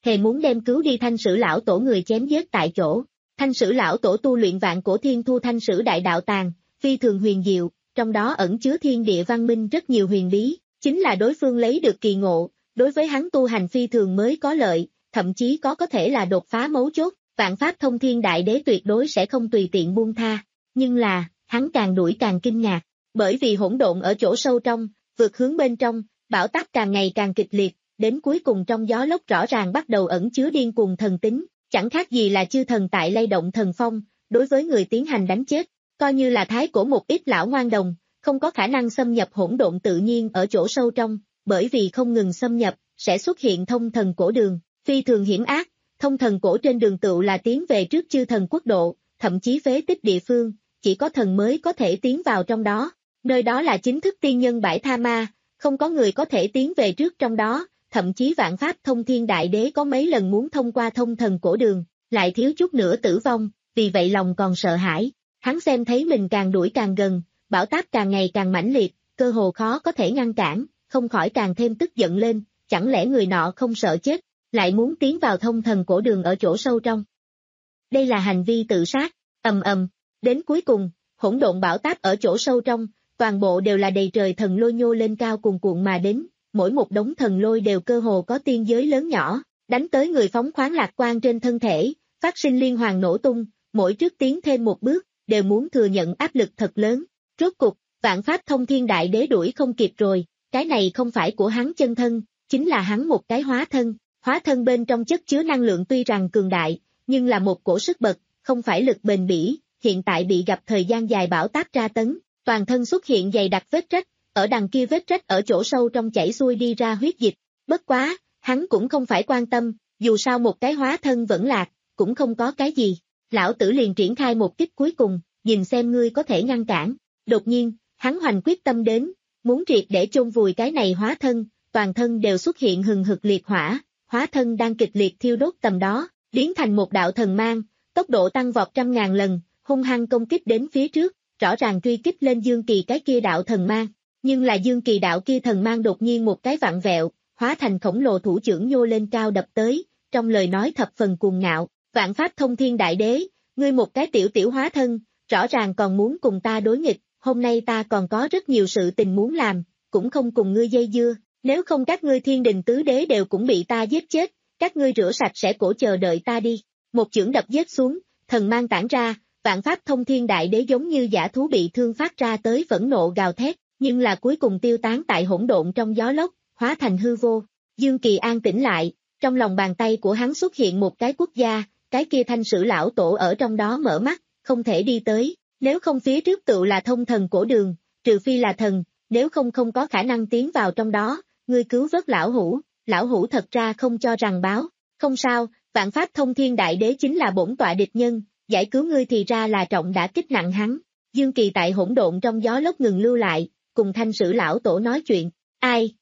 thề muốn đem cứu đi Thanh Sử lão tổ người chém giết tại chỗ. Thanh Sử lão tổ tu luyện vạn cổ thiên thu Thanh Sử đại đạo tàng, phi thường huyền diệu, trong đó ẩn chứa thiên địa văn minh rất nhiều huyền bí, chính là đối phương lấy được kỳ ngộ, đối với hắn tu hành phi thường mới có lợi, thậm chí có có thể là đột phá mấu chốt, vạn pháp thông thiên đại đế tuyệt đối sẽ không tùy tiện buông tha, nhưng là, hắn càng đuổi càng kinh ngạc, bởi vì hỗn độn ở chỗ sâu trong, vượt hướng bên trong, bão táp càng ngày càng kịch liệt, đến cuối cùng trong gió lốc rõ ràng bắt đầu ẩn chứa điên cuồng thần tính, chẳng khác gì là chư thần tại lay động thần phong, đối với người tiến hành đánh chết, coi như là thái cổ một ít lão ngoan đồng, không có khả năng xâm nhập hỗn độn tự nhiên ở chỗ sâu trong, bởi vì không ngừng xâm nhập, sẽ xuất hiện thông thần cổ đường, phi thường hiểm ác, thông thần cổ trên đường tựu là tiến về trước chư thần quốc độ, thậm chí phế tích địa phương, chỉ có thần mới có thể tiến vào trong đó, nơi đó là chính thức tiên nhân bãi tha ma, không có người có thể tiến về trước trong đó, thậm chí vạn pháp thông thiên đại đế có mấy lần muốn thông qua thông thần cổ đường, lại thiếu chút nữa tử vong, vì vậy lòng còn sợ hãi, hắn xem thấy mình càng đuổi càng gần, bão táp càng ngày càng mãnh liệt, cơ hồ khó có thể ngăn cản, không khỏi càng thêm tức giận lên, chẳng lẽ người nọ không sợ chết, lại muốn tiến vào thông thần cổ đường ở chỗ sâu trong. Đây là hành vi tự sát, ầm ầm, đến cuối cùng, hỗn độn bão táp ở chỗ sâu trong, toàn bộ đều là đầy trời thần lôi nhô lên cao cuồn cuộn mà đến, mỗi một đống thần lôi đều cơ hồ có tiên giới lớn nhỏ, đánh tới người phóng khoáng lạc quan trên thân thể, phát sinh liên hoàn nổ tung, mỗi trước tiến thêm một bước, đều muốn thừa nhận áp lực thật lớn. Rốt cục, vạn pháp thông thiên đại đế đuổi không kịp rồi, cái này không phải của hắn chân thân, chính là hắn một cái hóa thân, hóa thân bên trong chất chứa năng lượng tuy rằng cường đại, nhưng là một cổ sức bật, không phải lực bền bỉ, hiện tại bị gặp thời gian dài bão táp tra tấn, toàn thân xuất hiện dày đặc vết rách, ở đằng kia vết rách ở chỗ sâu trong chảy xuôi đi ra huyết dịch, bất quá, hắn cũng không phải quan tâm, dù sao một cái hóa thân vẫn lạc, cũng không có cái gì, lão tử liền triển khai một kích cuối cùng, nhìn xem ngươi có thể ngăn cản, đột nhiên, hắn hoành quyết tâm đến, muốn triệt để chôn vùi cái này hóa thân, toàn thân đều xuất hiện hừng hực liệt hỏa, hóa thân đang kịch liệt thiêu đốt tầm đó, biến thành một đạo thần mang, tốc độ tăng vọt trăm ngàn lần, hung hăng công kích đến phía trước, rõ ràng truy kích lên Dương Kỳ cái kia đạo thần mang, nhưng là Dương Kỳ đạo kia thần mang đột nhiên một cái vặn vẹo, hóa thành khổng lồ thủ trưởng nhô lên cao đập tới, trong lời nói thập phần cuồng ngạo, vạn pháp thông thiên đại đế, ngươi một cái tiểu tiểu hóa thân, rõ ràng còn muốn cùng ta đối nghịch, hôm nay ta còn có rất nhiều sự tình muốn làm, cũng không cùng ngươi dây dưa, nếu không các ngươi thiên đình tứ đế đều cũng bị ta giết chết, các ngươi rửa sạch sẽ cổ chờ đợi ta đi, một chưởng đập giết xuống, thần mang tản ra, vạn pháp thông thiên đại đế giống như dã thú bị thương phát ra tới phẫn nộ gào thét, nhưng là cuối cùng tiêu tán tại hỗn độn trong gió lốc, hóa thành hư vô. Dương Kỳ an tĩnh lại, trong lòng bàn tay của hắn xuất hiện một cái quốc gia, cái kia Thanh Sử lão tổ ở trong đó mở mắt, không thể đi tới, nếu không phía trước tựu là thông thần cổ đường, trừ phi là thần, nếu không không có khả năng tiến vào trong đó, ngươi cứu vớt lão hủ, lão hủ thật ra không cho rằng báo, không sao, vạn pháp thông thiên đại đế chính là bổn tọa địch nhân, giải cứu ngươi thì ra là trọng đã kích nặng hắn. Dương Kỳ tại hỗn độn trong gió lốc ngừng lưu lại, cùng Thanh Sử lão tổ nói chuyện, ai?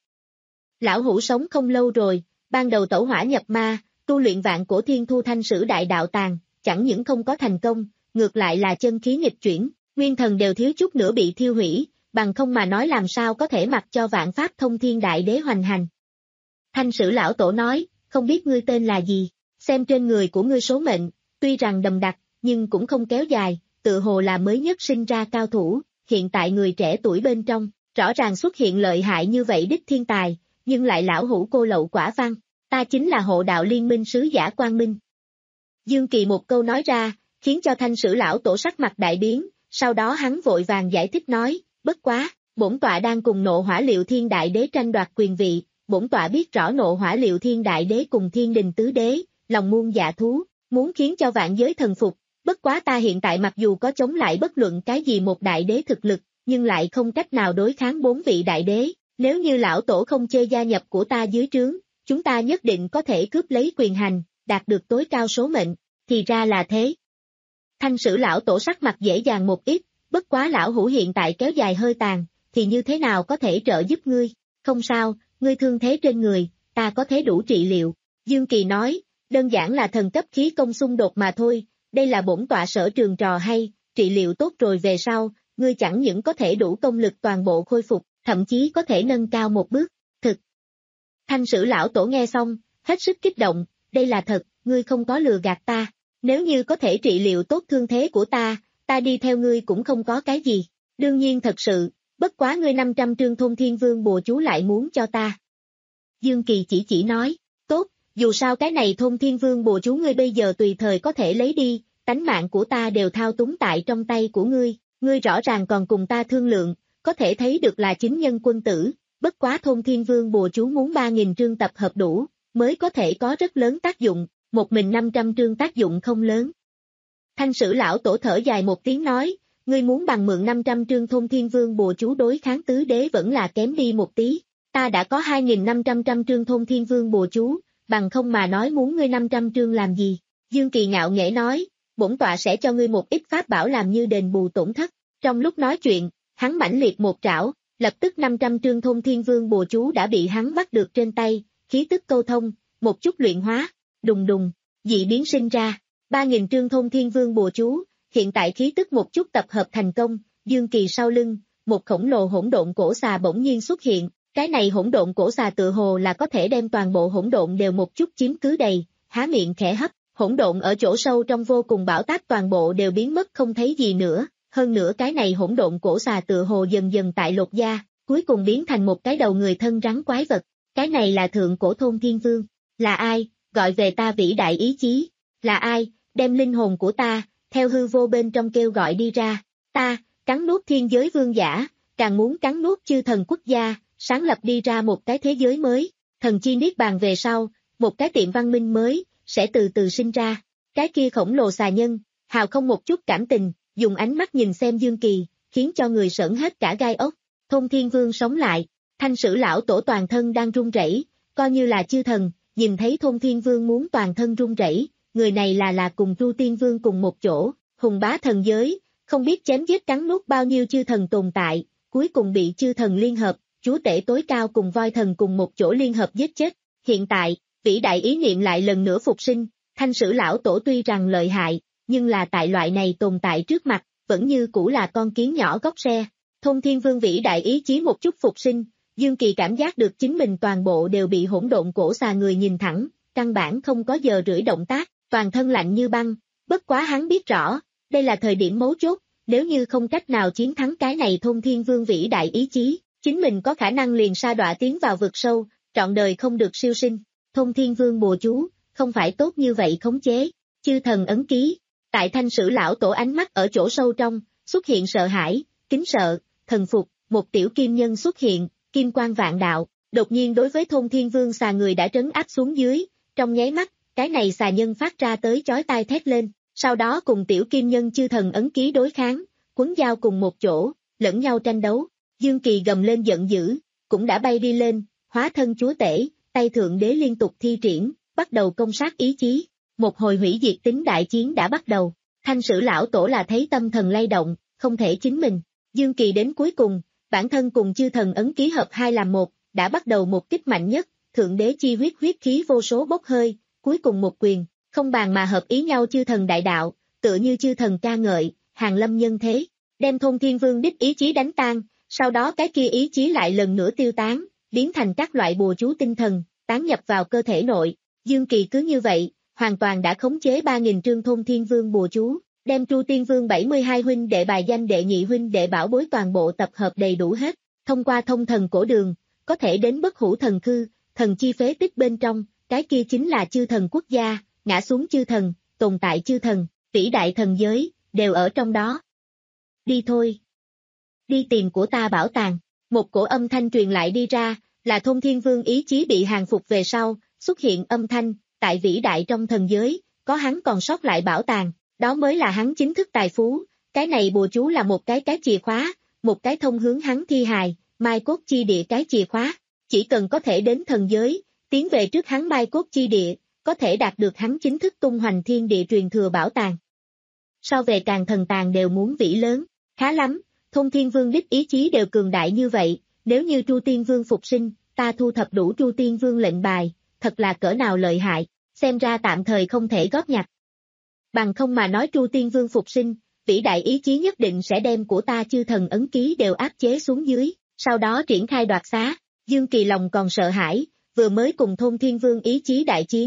Lão hủ sống không lâu rồi, ban đầu tẩu hỏa nhập ma, tu luyện vạn cổ thiên thu Thanh Sử đại đạo tàng, chẳng những không có thành công, ngược lại là chân khí nghịch chuyển, nguyên thần đều thiếu chút nữa bị thiêu hủy, bằng không mà nói làm sao có thể mặc cho vạn pháp thông thiên đại đế hoành hành. Thanh Sử lão tổ nói, không biết ngươi tên là gì, xem trên người của ngươi số mệnh, tuy rằng đầm đặc, nhưng cũng không kéo dài, tự hồ là mới nhất sinh ra cao thủ, hiện tại người trẻ tuổi bên trong, rõ ràng xuất hiện lợi hại như vậy đích thiên tài, nhưng lại lão hủ cô lậu quả văn, ta chính là hộ đạo liên minh sứ giả Quang Minh. Dương Kỳ một câu nói ra, khiến cho Thanh Sử lão tổ sắc mặt đại biến, sau đó hắn vội vàng giải thích nói, bất quá, bổn tọa đang cùng Nộ Hỏa Liệu Thiên Đại Đế tranh đoạt quyền vị, bổn tọa biết rõ Nộ Hỏa Liệu Thiên Đại Đế cùng Thiên Đình Tứ Đế, lòng muôn dạ thú, muốn khiến cho vạn giới thần phục, bất quá ta hiện tại mặc dù có chống lại bất luận cái gì một đại đế thực lực, nhưng lại không cách nào đối kháng bốn vị đại đế, nếu như lão tổ không chê gia nhập của ta dưới trướng, chúng ta nhất định có thể cướp lấy quyền hành, đạt được tối cao số mệnh, thì ra là thế. Thanh Sử lão tổ sắc mặt dễ dàng một ít, bất quá lão hủ hiện tại kéo dài hơi tàn, thì như thế nào có thể trợ giúp ngươi, không sao, ngươi thương thế trên người, ta có thể đủ trị liệu. Dương Kỳ nói, đơn giản là thần cấp khí công xung đột mà thôi, đây là bổn tọa sở trường trò hay, trị liệu tốt rồi về sau, ngươi chẳng những có thể đủ công lực toàn bộ khôi phục, thậm chí có thể nâng cao một bước, thực. Thanh Sử lão tổ nghe xong, hết sức kích động, đây là thật, ngươi không có lừa gạt ta. Nếu như có thể trị liệu tốt thương thế của ta, ta đi theo ngươi cũng không có cái gì. Đương nhiên thật sự, bất quá ngươi năm trăm trương Thôn Thiên Vương bùa chú lại muốn cho ta. Dương Kỳ chỉ chỉ nói, tốt, dù sao cái này Thôn Thiên Vương bùa chú ngươi bây giờ tùy thời có thể lấy đi, tánh mạng của ta đều thao túng tại trong tay của ngươi, ngươi rõ ràng còn cùng ta thương lượng, có thể thấy được là chính nhân quân tử, bất quá Thôn Thiên Vương bùa chú muốn ba nghìn trương tập hợp đủ, mới có thể có rất lớn tác dụng, một mình năm trăm trương tác dụng không lớn. Thanh Sử lão tổ thở dài một tiếng nói, ngươi muốn bằng mượn năm trăm trương Thôn Thiên Vương bùa chú đối kháng tứ đế vẫn là kém đi một tí, ta đã có hai nghìn năm trăm trương Thôn Thiên Vương bùa chú, bằng không mà nói muốn ngươi năm trăm trương làm gì. Dương Kỳ ngạo nghễ nói, bổn tọa sẽ cho ngươi một ít pháp bảo làm như đền bù tổn thất. Trong lúc nói chuyện, hắn mãnh liệt một trảo, lập tức năm trăm trương Thôn Thiên Vương bùa chú đã bị hắn bắt được trên tay, khí tức câu thông, một chút luyện hóa, đùng đùng, dị biến sinh ra, ba nghìn trương Thôn Thiên Vương bùa chú, hiện tại khí tức một chút tập hợp thành công, Dương Kỳ sau lưng, một khổng lồ hỗn độn cổ xà bỗng nhiên xuất hiện, cái này hỗn độn cổ xà tự hồ là có thể đem toàn bộ hỗn độn đều một chút chiếm cứ đầy, há miệng khẽ hấp, hỗn độn ở chỗ sâu trong vô cùng bão táp toàn bộ đều biến mất không thấy gì nữa, hơn nữa cái này hỗn độn cổ xà tự hồ dần dần tại lột da, cuối cùng biến thành một cái đầu người thân rắn quái vật, cái này là thượng cổ Thôn Thiên Vương, là ai, gọi về ta vĩ đại ý chí, là ai, đem linh hồn của ta, theo hư vô bên trong kêu gọi đi ra, ta, cắn nuốt thiên giới vương giả, càng muốn cắn nuốt chư thần quốc gia, sáng lập đi ra một cái thế giới mới, thần chi niết bàn về sau, một cái tiệm văn minh mới, sẽ từ từ sinh ra, cái kia khổng lồ xà nhân, hào không một chút cảm tình, dùng ánh mắt nhìn xem Dương Kỳ, khiến cho người sởn hết cả gai ốc, Thôn Thiên Vương sống lại, Thanh Sử lão tổ toàn thân đang run rẩy, coi như là chư thần, nhìn thấy Thôn Thiên Vương muốn toàn thân run rẩy, người này là là cùng Tru Tiên Vương cùng một chỗ, hùng bá thần giới, không biết chém giết cắn nuốt bao nhiêu chư thần tồn tại, cuối cùng bị chư thần liên hợp, chúa tể tối cao cùng voi thần cùng một chỗ liên hợp giết chết. Hiện tại, vĩ đại ý niệm lại lần nữa phục sinh, Thanh Sử lão tổ tuy rằng lợi hại, nhưng là tại loại này tồn tại trước mặt, vẫn như cũ là con kiến nhỏ góc xe. Thôn Thiên Vương vĩ đại ý chí một chút phục sinh, Dương Kỳ cảm giác được chính mình toàn bộ đều bị hỗn độn cổ xà người nhìn thẳng, căn bản không có giờ rưỡi động tác, toàn thân lạnh như băng, bất quá hắn biết rõ, đây là thời điểm mấu chốt, nếu như không cách nào chiến thắng cái này Thôn Thiên Vương vĩ đại ý chí, chính mình có khả năng liền sa đọa tiến vào vực sâu, trọn đời không được siêu sinh. Thôn Thiên Vương bùa chú, không phải tốt như vậy khống chế, chư thần ấn ký, tại Thanh Sử lão tổ ánh mắt ở chỗ sâu trong, xuất hiện sợ hãi, kính sợ, thần phục, một tiểu kim nhân xuất hiện, kim quang vạn đạo, đột nhiên đối với Thôn Thiên Vương xà người đã trấn áp xuống dưới, trong nháy mắt, cái này xà nhân phát ra tới chói tai thét lên, sau đó cùng tiểu kim nhân chư thần ấn ký đối kháng, quấn giao cùng một chỗ, lẫn nhau tranh đấu, Dương Kỳ gầm lên giận dữ, cũng đã bay đi lên, hóa thân chúa tể, tay thượng đế liên tục thi triển, bắt đầu công sát ý chí, một hồi hủy diệt tính đại chiến đã bắt đầu, Thanh Sử lão tổ là thấy tâm thần lay động, không thể chính mình, Dương Kỳ đến cuối cùng, bản thân cùng chư thần ấn ký hợp hai làm một, đã bắt đầu một kích mạnh nhất, thượng đế chi huyết huyết khí vô số bốc hơi, cuối cùng một quyền, không bàn mà hợp ý nhau chư thần đại đạo, tựa như chư thần ca ngợi, hàng lâm nhân thế, đem Thôn Thiên Vương đích ý chí đánh tan, sau đó cái kia ý chí lại lần nữa tiêu tán, biến thành các loại bùa chú tinh thần, tán nhập vào cơ thể nội, Dương Kỳ cứ như vậy, hoàn toàn đã khống chế ba nghìn trương Thôn Thiên Vương bùa chú, đem Tru Tiên Vương bảy mươi hai huynh đệ bài danh đệ nhị huynh đệ bảo bối toàn bộ tập hợp đầy đủ hết, thông qua thông thần cổ đường, có thể đến bất hủ thần khư, thần chi phế tích bên trong, cái kia chính là chư thần quốc gia, ngã xuống chư thần, tồn tại chư thần, vĩ đại thần giới, đều ở trong đó. Đi thôi. Đi tìm của ta bảo tàng, một cổ âm thanh truyền lại đi ra, là Thôn Thiên Vương ý chí bị hàng phục về sau, xuất hiện âm thanh, tại vĩ đại trong thần giới, có hắn còn sót lại bảo tàng, đó mới là hắn chính thức tài phú, cái này bùa chú là một cái cái chìa khóa, một cái thông hướng hắn thi hài, mai cốt chi địa cái chìa khóa, chỉ cần có thể đến thần giới, tiến về trước hắn mai cốt chi địa, có thể đạt được hắn chính thức tung hoành thiên địa truyền thừa bảo tàng. So về càng thần tàng đều muốn vĩ lớn, khá lắm, Thôn Thiên Vương đích ý chí đều cường đại như vậy, nếu như Tru Tiên Vương phục sinh, ta thu thập đủ Tru Tiên Vương lệnh bài, thật là cỡ nào lợi hại, xem ra tạm thời không thể góp nhặt. Bằng không mà nói Tru Tiên Vương phục sinh, vĩ đại ý chí nhất định sẽ đem của ta chư thần ấn ký đều áp chế xuống dưới, sau đó triển khai đoạt xá, Dương Kỳ lòng còn sợ hãi, vừa mới cùng Thôn Thiên Vương ý chí đại chiến,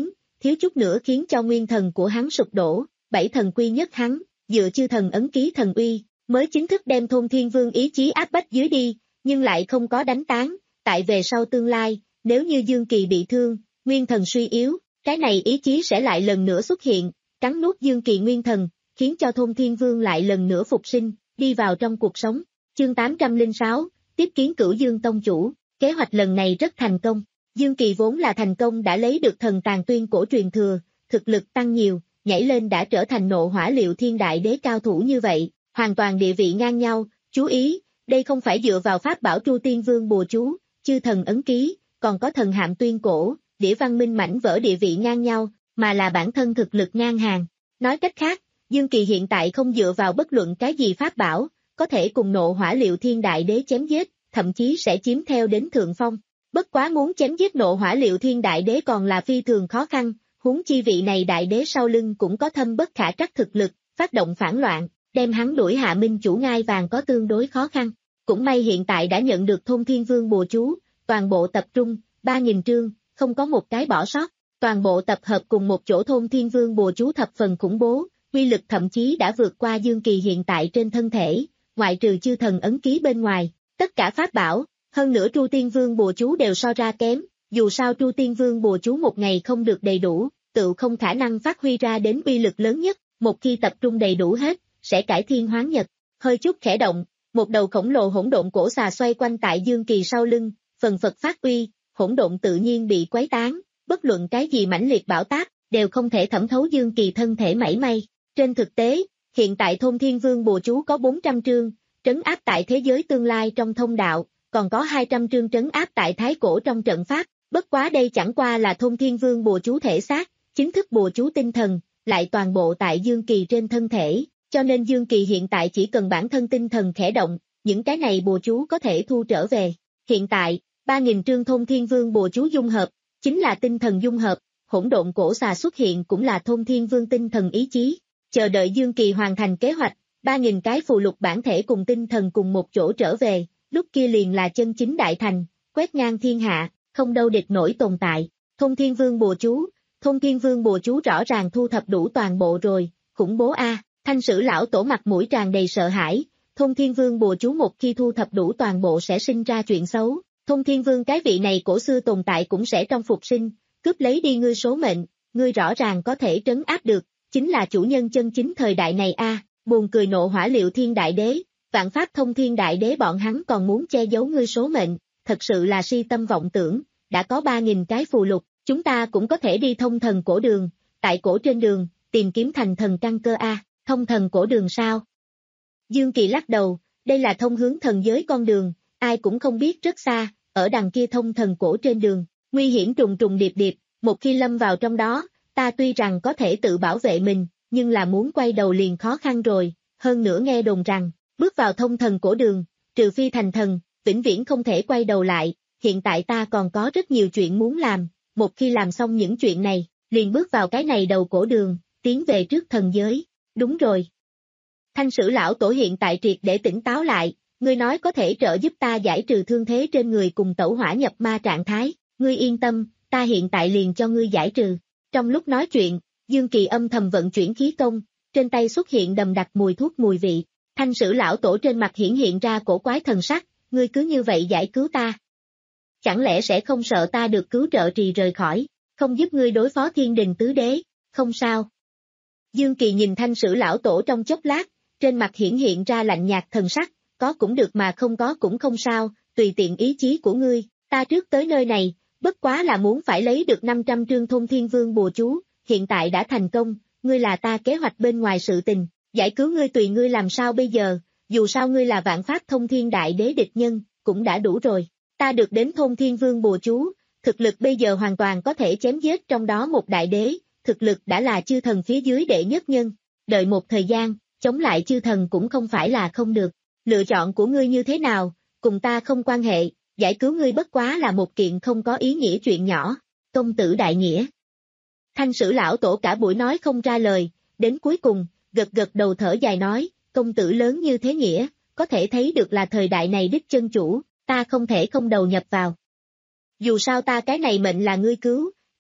thiếu chút nữa khiến cho nguyên thần của hắn sụp đổ, bảy thần quy nhất hắn, dựa chư thần ấn ký thần uy, mới chính thức đem Thôn Thiên Vương ý chí áp bách dưới đi, nhưng lại không có đánh tán, tại về sau tương lai, nếu như Dương Kỳ bị thương, nguyên thần suy yếu, cái này ý chí sẽ lại lần nữa xuất hiện, cắn nuốt Dương Kỳ nguyên thần, khiến cho Thôn Thiên Vương lại lần nữa phục sinh, đi vào trong cuộc sống. Chương tám trăm lẻ sáu, tiếp kiến Cửu Dương Tông chủ, kế hoạch lần này rất thành công. Dương Kỳ vốn là thành công đã lấy được thần tàng tuyên cổ truyền thừa, thực lực tăng nhiều, nhảy lên đã trở thành nộ hỏa liệu thiên đại đế cao thủ như vậy, hoàn toàn địa vị ngang nhau. Chú ý, đây không phải dựa vào pháp bảo Tru Tiên Vương bùa chú, chư thần ấn ký, còn có thần hạm tuyên cổ, đĩa văn minh mảnh vỡ địa vị ngang nhau, mà là bản thân thực lực ngang hàng. Nói cách khác, Dương Kỳ hiện tại không dựa vào bất luận cái gì pháp bảo, có thể cùng nộ hỏa liệu thiên đại đế chém giết, thậm chí sẽ chiếm theo đến thượng phong. Bất quá muốn chém giết nộ hỏa liệu thiên đại đế còn là phi thường khó khăn, huống chi vị này đại đế sau lưng cũng có thâm bất khả trắc thực lực, phát động phản loạn, đem hắn đuổi hạ minh chủ ngai vàng có tương đối khó khăn. Cũng may hiện tại đã nhận được Thôn Thiên Vương bùa chú, toàn bộ tập trung, ba nghìn trương, không có một cái bỏ sót, toàn bộ tập hợp cùng một chỗ. Thôn Thiên Vương bùa chú thập phần khủng bố, uy lực thậm chí đã vượt qua Dương Kỳ hiện tại trên thân thể, ngoại trừ chư thần ấn ký bên ngoài, tất cả pháp bảo, hơn nữa Tru Tiên Vương bùa chú đều so ra kém, dù sao Tru Tiên Vương bùa chú một ngày không được đầy đủ, tự không khả năng phát huy ra đến uy lực lớn nhất, một khi tập trung đầy đủ hết, sẽ cải thiên hoán nhật. Hơi chút khẽ động, một đầu khổng lồ hỗn độn cổ xà xoay quanh tại Dương Kỳ sau lưng, phần phật phát uy, hỗn độn tự nhiên bị quấy tán, bất luận cái gì mãnh liệt bão táp, đều không thể thẩm thấu Dương Kỳ thân thể mảy may. Trên thực tế, hiện tại Thôn Thiên Vương bùa chú có bốn trăm trương, trấn áp tại thế giới tương lai trong thông đạo, còn có hai trăm trương trấn áp tại thái cổ trong trận pháp, bất quá đây chẳng qua là Thôn Thiên Vương bùa chú thể xác, chính thức bùa chú tinh thần, lại toàn bộ tại Dương Kỳ trên thân thể, cho nên Dương Kỳ hiện tại chỉ cần bản thân tinh thần khẽ động, những cái này bùa chú có thể thu trở về. Hiện tại, ba nghìn trương Thôn Thiên Vương bùa chú dung hợp, chính là tinh thần dung hợp, hỗn độn cổ xà xuất hiện cũng là Thôn Thiên Vương tinh thần ý chí. Chờ đợi Dương Kỳ hoàn thành kế hoạch, ba nghìn cái phù lục bản thể cùng tinh thần cùng một chỗ trở về, lúc kia liền là chân chính đại thành, quét ngang thiên hạ, không đâu địch nổi tồn tại. Thôn Thiên Vương bùa chú, Thôn Thiên Vương bùa chú rõ ràng thu thập đủ toàn bộ rồi, khủng bố a. Thanh Sử lão tổ mặt mũi tràn đầy sợ hãi, Thôn Thiên Vương bùa chú một khi thu thập đủ toàn bộ sẽ sinh ra chuyện xấu, Thôn Thiên Vương cái vị này cổ xưa tồn tại cũng sẽ trong phục sinh, cướp lấy đi ngươi số mệnh, ngươi rõ ràng có thể trấn áp được, chính là chủ nhân chân chính thời đại này a. Buồn cười nộ hỏa liệu thiên đại đế, vạn pháp thông thiên đại đế bọn hắn còn muốn che giấu ngươi số mệnh, thật sự là si tâm vọng tưởng, đã có ba nghìn cái phù lục, chúng ta cũng có thể đi thông thần cổ đường, tại cổ trên đường, tìm kiếm thành thần căn cơ a. Thông thần cổ đường sao? Dương Kỳ lắc đầu, đây là thông hướng thần giới con đường, ai cũng không biết rất xa, ở đằng kia thông thần cổ trên đường, nguy hiểm trùng trùng điệp điệp, một khi lâm vào trong đó, ta tuy rằng có thể tự bảo vệ mình, nhưng là muốn quay đầu liền khó khăn rồi, hơn nữa nghe đồn rằng, bước vào thông thần cổ đường, trừ phi thành thần, vĩnh viễn không thể quay đầu lại, hiện tại ta còn có rất nhiều chuyện muốn làm, một khi làm xong những chuyện này, liền bước vào cái này đầu cổ đường, tiến về trước thần giới. Đúng rồi. Thanh Sử lão tổ hiện tại triệt để tỉnh táo lại, ngươi nói có thể trợ giúp ta giải trừ thương thế trên người cùng tẩu hỏa nhập ma trạng thái, ngươi yên tâm, ta hiện tại liền cho ngươi giải trừ. Trong lúc nói chuyện, Dương Kỳ âm thầm vận chuyển khí công, trên tay xuất hiện đầm đặc mùi thuốc mùi vị, Thanh Sử lão tổ trên mặt hiển hiện ra cổ quái thần sắc, ngươi cứ như vậy giải cứu ta. Chẳng lẽ sẽ không sợ ta được cứu trợ trì rời khỏi, không giúp ngươi đối phó thiên đình tứ đế, không sao. Dương Kỳ nhìn Thanh Sử lão tổ trong chốc lát, trên mặt hiển hiện ra lạnh nhạt thần sắc, có cũng được mà không có cũng không sao, tùy tiện ý chí của ngươi, ta trước tới nơi này, bất quá là muốn phải lấy được năm trăm trương Thôn Thiên Vương bùa chú, hiện tại đã thành công, ngươi là ta kế hoạch bên ngoài sự tình, giải cứu ngươi tùy ngươi làm sao bây giờ, dù sao ngươi là vạn pháp thông thiên đại đế địch nhân, cũng đã đủ rồi, ta được đến Thôn Thiên Vương bùa chú, thực lực bây giờ hoàn toàn có thể chém giết trong đó một đại đế, thực lực đã là chư thần phía dưới đệ nhất nhân, đợi một thời gian, chống lại chư thần cũng không phải là không được, lựa chọn của ngươi như thế nào, cùng ta không quan hệ, giải cứu ngươi bất quá là một kiện không có ý nghĩa chuyện nhỏ, công tử đại nghĩa. Thanh Sử lão tổ cả buổi nói không ra lời, đến cuối cùng, gật gật đầu thở dài nói, công tử lớn như thế nghĩa, có thể thấy được là thời đại này đích chân chủ, ta không thể không đầu nhập vào. Dù sao ta cái này mệnh là ngươi cứu,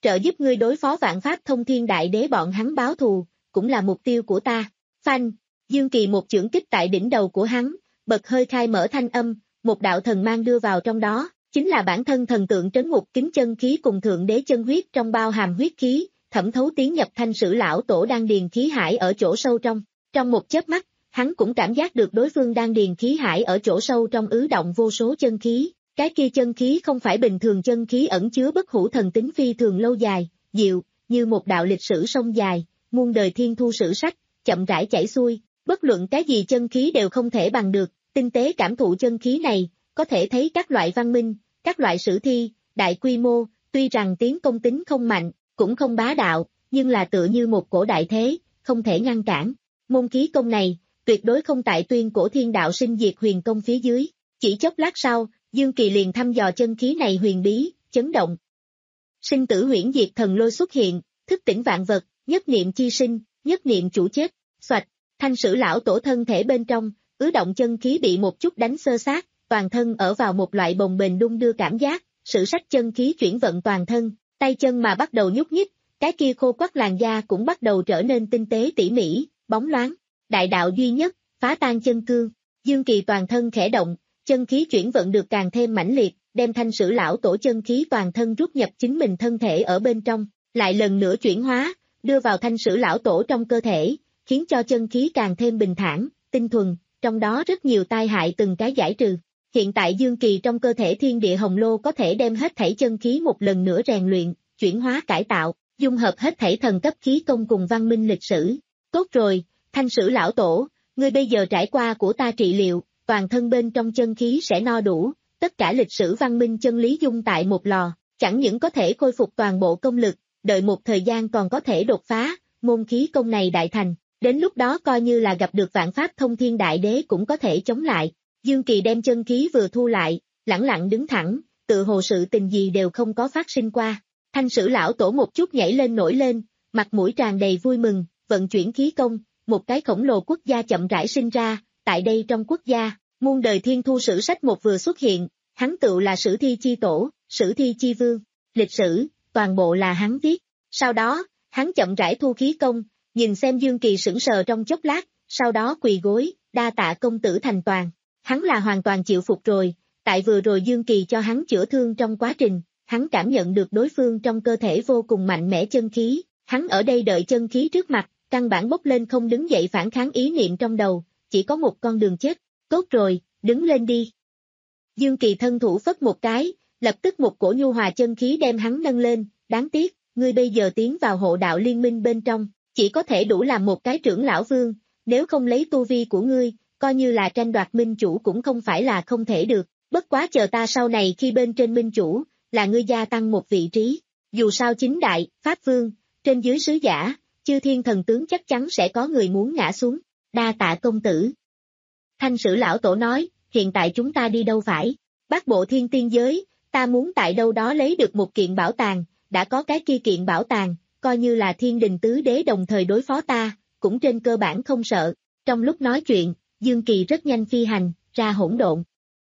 trợ giúp ngươi đối phó vạn pháp thông thiên đại đế bọn hắn báo thù, cũng là mục tiêu của ta. Phanh, Dương Kỳ một chưởng kích tại đỉnh đầu của hắn, bật hơi khai mở thanh âm, một đạo thần mang đưa vào trong đó, chính là bản thân thần tượng trấn ngục kính chân khí cùng thượng đế chân huyết trong bao hàm huyết khí, thẩm thấu tiến nhập thanh sử lão tổ đan điền khí hải ở chỗ sâu trong. Trong một chớp mắt, hắn cũng cảm giác được đối phương đan điền khí hải ở chỗ sâu trong ứ động vô số chân khí. Cái kia chân khí không phải bình thường chân khí ẩn chứa bất hủ thần tính phi thường lâu dài, diệu, như một đạo lịch sử sông dài, muôn đời thiên thu sử sách, chậm rãi chảy xuôi, bất luận cái gì chân khí đều không thể bằng được, tinh tế cảm thụ chân khí này, có thể thấy các loại văn minh, các loại sử thi, đại quy mô, tuy rằng tiến công tính không mạnh, cũng không bá đạo, nhưng là tựa như một cổ đại thế, không thể ngăn cản. Môn khí công này, tuyệt đối không tại tuyên cổ thiên đạo sinh diệt huyền công phía dưới, chỉ chốc lát sau, Dương Kỳ liền thăm dò chân khí này huyền bí, chấn động. Sinh tử huyễn diệt thần lôi xuất hiện, thức tỉnh vạn vật, nhất niệm chi sinh, nhất niệm chủ chết, xoạch, thanh sử lão tổ thân thể bên trong, ứ động chân khí bị một chút đánh xơ xác, toàn thân ở vào một loại bồng bềnh đung đưa cảm giác, sử sách chân khí chuyển vận toàn thân, tay chân mà bắt đầu nhúc nhích, cái kia khô quắt làn da cũng bắt đầu trở nên tinh tế tỉ mỉ, bóng loáng, đại đạo duy nhất, phá tan chân cương, Dương Kỳ toàn thân khẽ động, chân khí chuyển vận được càng thêm mãnh liệt, đem thanh sử lão tổ chân khí toàn thân rút nhập chính mình thân thể ở bên trong, lại lần nữa chuyển hóa, đưa vào thanh sử lão tổ trong cơ thể, khiến cho chân khí càng thêm bình thản, tinh thuần, trong đó rất nhiều tai hại từng cái giải trừ. Hiện tại Dương Kỳ trong cơ thể thiên địa hồng lô có thể đem hết thảy chân khí một lần nữa rèn luyện, chuyển hóa cải tạo, dung hợp hết thảy thần cấp khí công cùng văn minh lịch sử. Tốt rồi, thanh sử lão tổ, ngươi bây giờ trải qua của ta trị liệu, toàn thân bên trong chân khí sẽ no đủ, tất cả lịch sử văn minh chân lý dung tại một lò, chẳng những có thể khôi phục toàn bộ công lực, đợi một thời gian còn có thể đột phá, môn khí công này đại thành, đến lúc đó coi như là gặp được vạn pháp thông thiên đại đế cũng có thể chống lại. Dương Kỳ đem chân khí vừa thu lại, lẳng lặng đứng thẳng, tự hồ sự tình gì đều không có phát sinh qua. Thanh sử lão tổ một chút nhảy lên nổi lên, mặt mũi tràn đầy vui mừng, vận chuyển khí công, một cái khổng lồ quốc gia chậm rãi sinh ra, tại đây trong quốc gia, muôn đời thiên thu sử sách một vừa xuất hiện, hắn tự là sử thi chi tổ, sử thi chi vương, lịch sử, toàn bộ là hắn viết. Sau đó, hắn chậm rãi thu khí công, nhìn xem Dương Kỳ sững sờ trong chốc lát, sau đó quỳ gối, đa tạ công tử thành toàn. Hắn là hoàn toàn chịu phục rồi, tại vừa rồi Dương Kỳ cho hắn chữa thương trong quá trình, hắn cảm nhận được đối phương trong cơ thể vô cùng mạnh mẽ chân khí, hắn ở đây đợi chân khí trước mặt, căn bản bốc lên không đứng dậy phản kháng ý niệm trong đầu, chỉ có một con đường chết. Tốt rồi, đứng lên đi. Dương Kỳ thân thủ phất một cái, lập tức một cổ nhu hòa chân khí đem hắn nâng lên, đáng tiếc, ngươi bây giờ tiến vào hộ đạo liên minh bên trong, chỉ có thể đủ làm một cái trưởng lão vương, nếu không lấy tu vi của ngươi, coi như là tranh đoạt minh chủ cũng không phải là không thể được, bất quá chờ ta sau này khi bên trên minh chủ, là ngươi gia tăng một vị trí, dù sao chính đại, pháp vương, trên dưới sứ giả, chư thiên thần tướng chắc chắn sẽ có người muốn ngã xuống, đa tạ công tử. Thanh sử lão tổ nói, hiện tại chúng ta đi đâu phải, Bát bộ thiên tiên giới, ta muốn tại đâu đó lấy được một kiện bảo tàng, đã có cái kia kiện bảo tàng, coi như là thiên đình tứ đế đồng thời đối phó ta, cũng trên cơ bản không sợ. Trong lúc nói chuyện, Dương Kỳ rất nhanh phi hành, ra hỗn độn.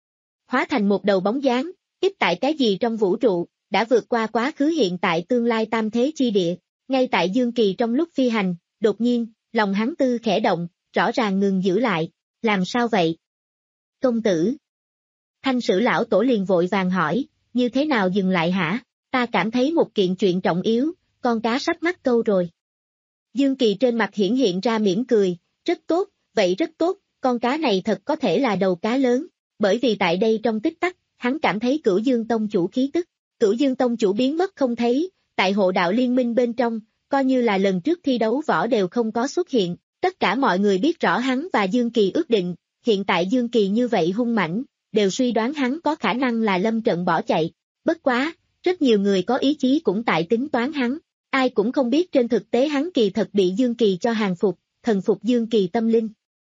Hóa thành một đầu bóng dáng, tiếp tại cái gì trong vũ trụ, đã vượt qua quá khứ hiện tại tương lai tam thế chi địa. Ngay tại Dương Kỳ trong lúc phi hành, đột nhiên, lòng hắn tư khẽ động, rõ ràng ngừng giữ lại. Làm sao vậy? Công tử. Thanh sử lão tổ liền vội vàng hỏi, như thế nào dừng lại hả? Ta cảm thấy một kiện chuyện trọng yếu, con cá sắp mắc câu rồi. Dương Kỳ trên mặt hiển hiện ra mỉm cười, rất tốt, vậy rất tốt, con cá này thật có thể là đầu cá lớn, bởi vì tại đây trong tích tắc, hắn cảm thấy Cửu Dương Tông chủ khí tức, Cửu Dương Tông chủ biến mất không thấy, tại hộ đạo liên minh bên trong, coi như là lần trước thi đấu võ đều không có xuất hiện, tất cả mọi người biết rõ hắn và Dương Kỳ ước định, hiện tại Dương Kỳ như vậy hung mãnh, đều suy đoán hắn có khả năng là lâm trận bỏ chạy, bất quá, rất nhiều người có ý chí cũng tại tính toán hắn, ai cũng không biết trên thực tế hắn kỳ thật bị Dương Kỳ cho hàng phục, thần phục Dương Kỳ tâm linh.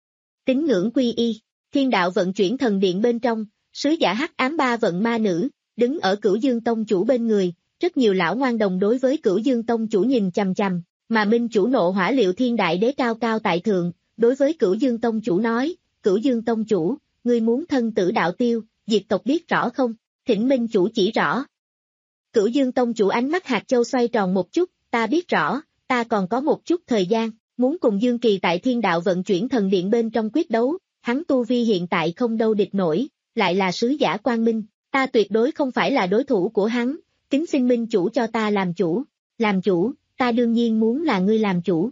Tín ngưỡng quy y, thiên đạo vận chuyển thần điện bên trong, sứ giả hắc ám ba vận ma nữ, đứng ở Cửu Dương Tông chủ bên người, rất nhiều lão ngoan đồng đối với Cửu Dương Tông chủ nhìn chằm chằm, mà minh chủ nộ hỏa liệu thiên đại đế cao cao tại thượng, đối với Cửu Dương Tông chủ nói, Cửu Dương Tông chủ, ngươi muốn thân tử đạo tiêu, diệt tộc biết rõ không, thỉnh minh chủ chỉ rõ. Cửu Dương Tông chủ ánh mắt hạt châu xoay tròn một chút, ta biết rõ, ta còn có một chút thời gian, muốn cùng Dương Kỳ tại thiên đạo vận chuyển thần điện bên trong quyết đấu, hắn tu vi hiện tại không đâu địch nổi, lại là sứ giả quang minh, ta tuyệt đối không phải là đối thủ của hắn, kính xin minh chủ cho ta làm chủ, làm chủ, ta đương nhiên muốn là ngươi làm chủ.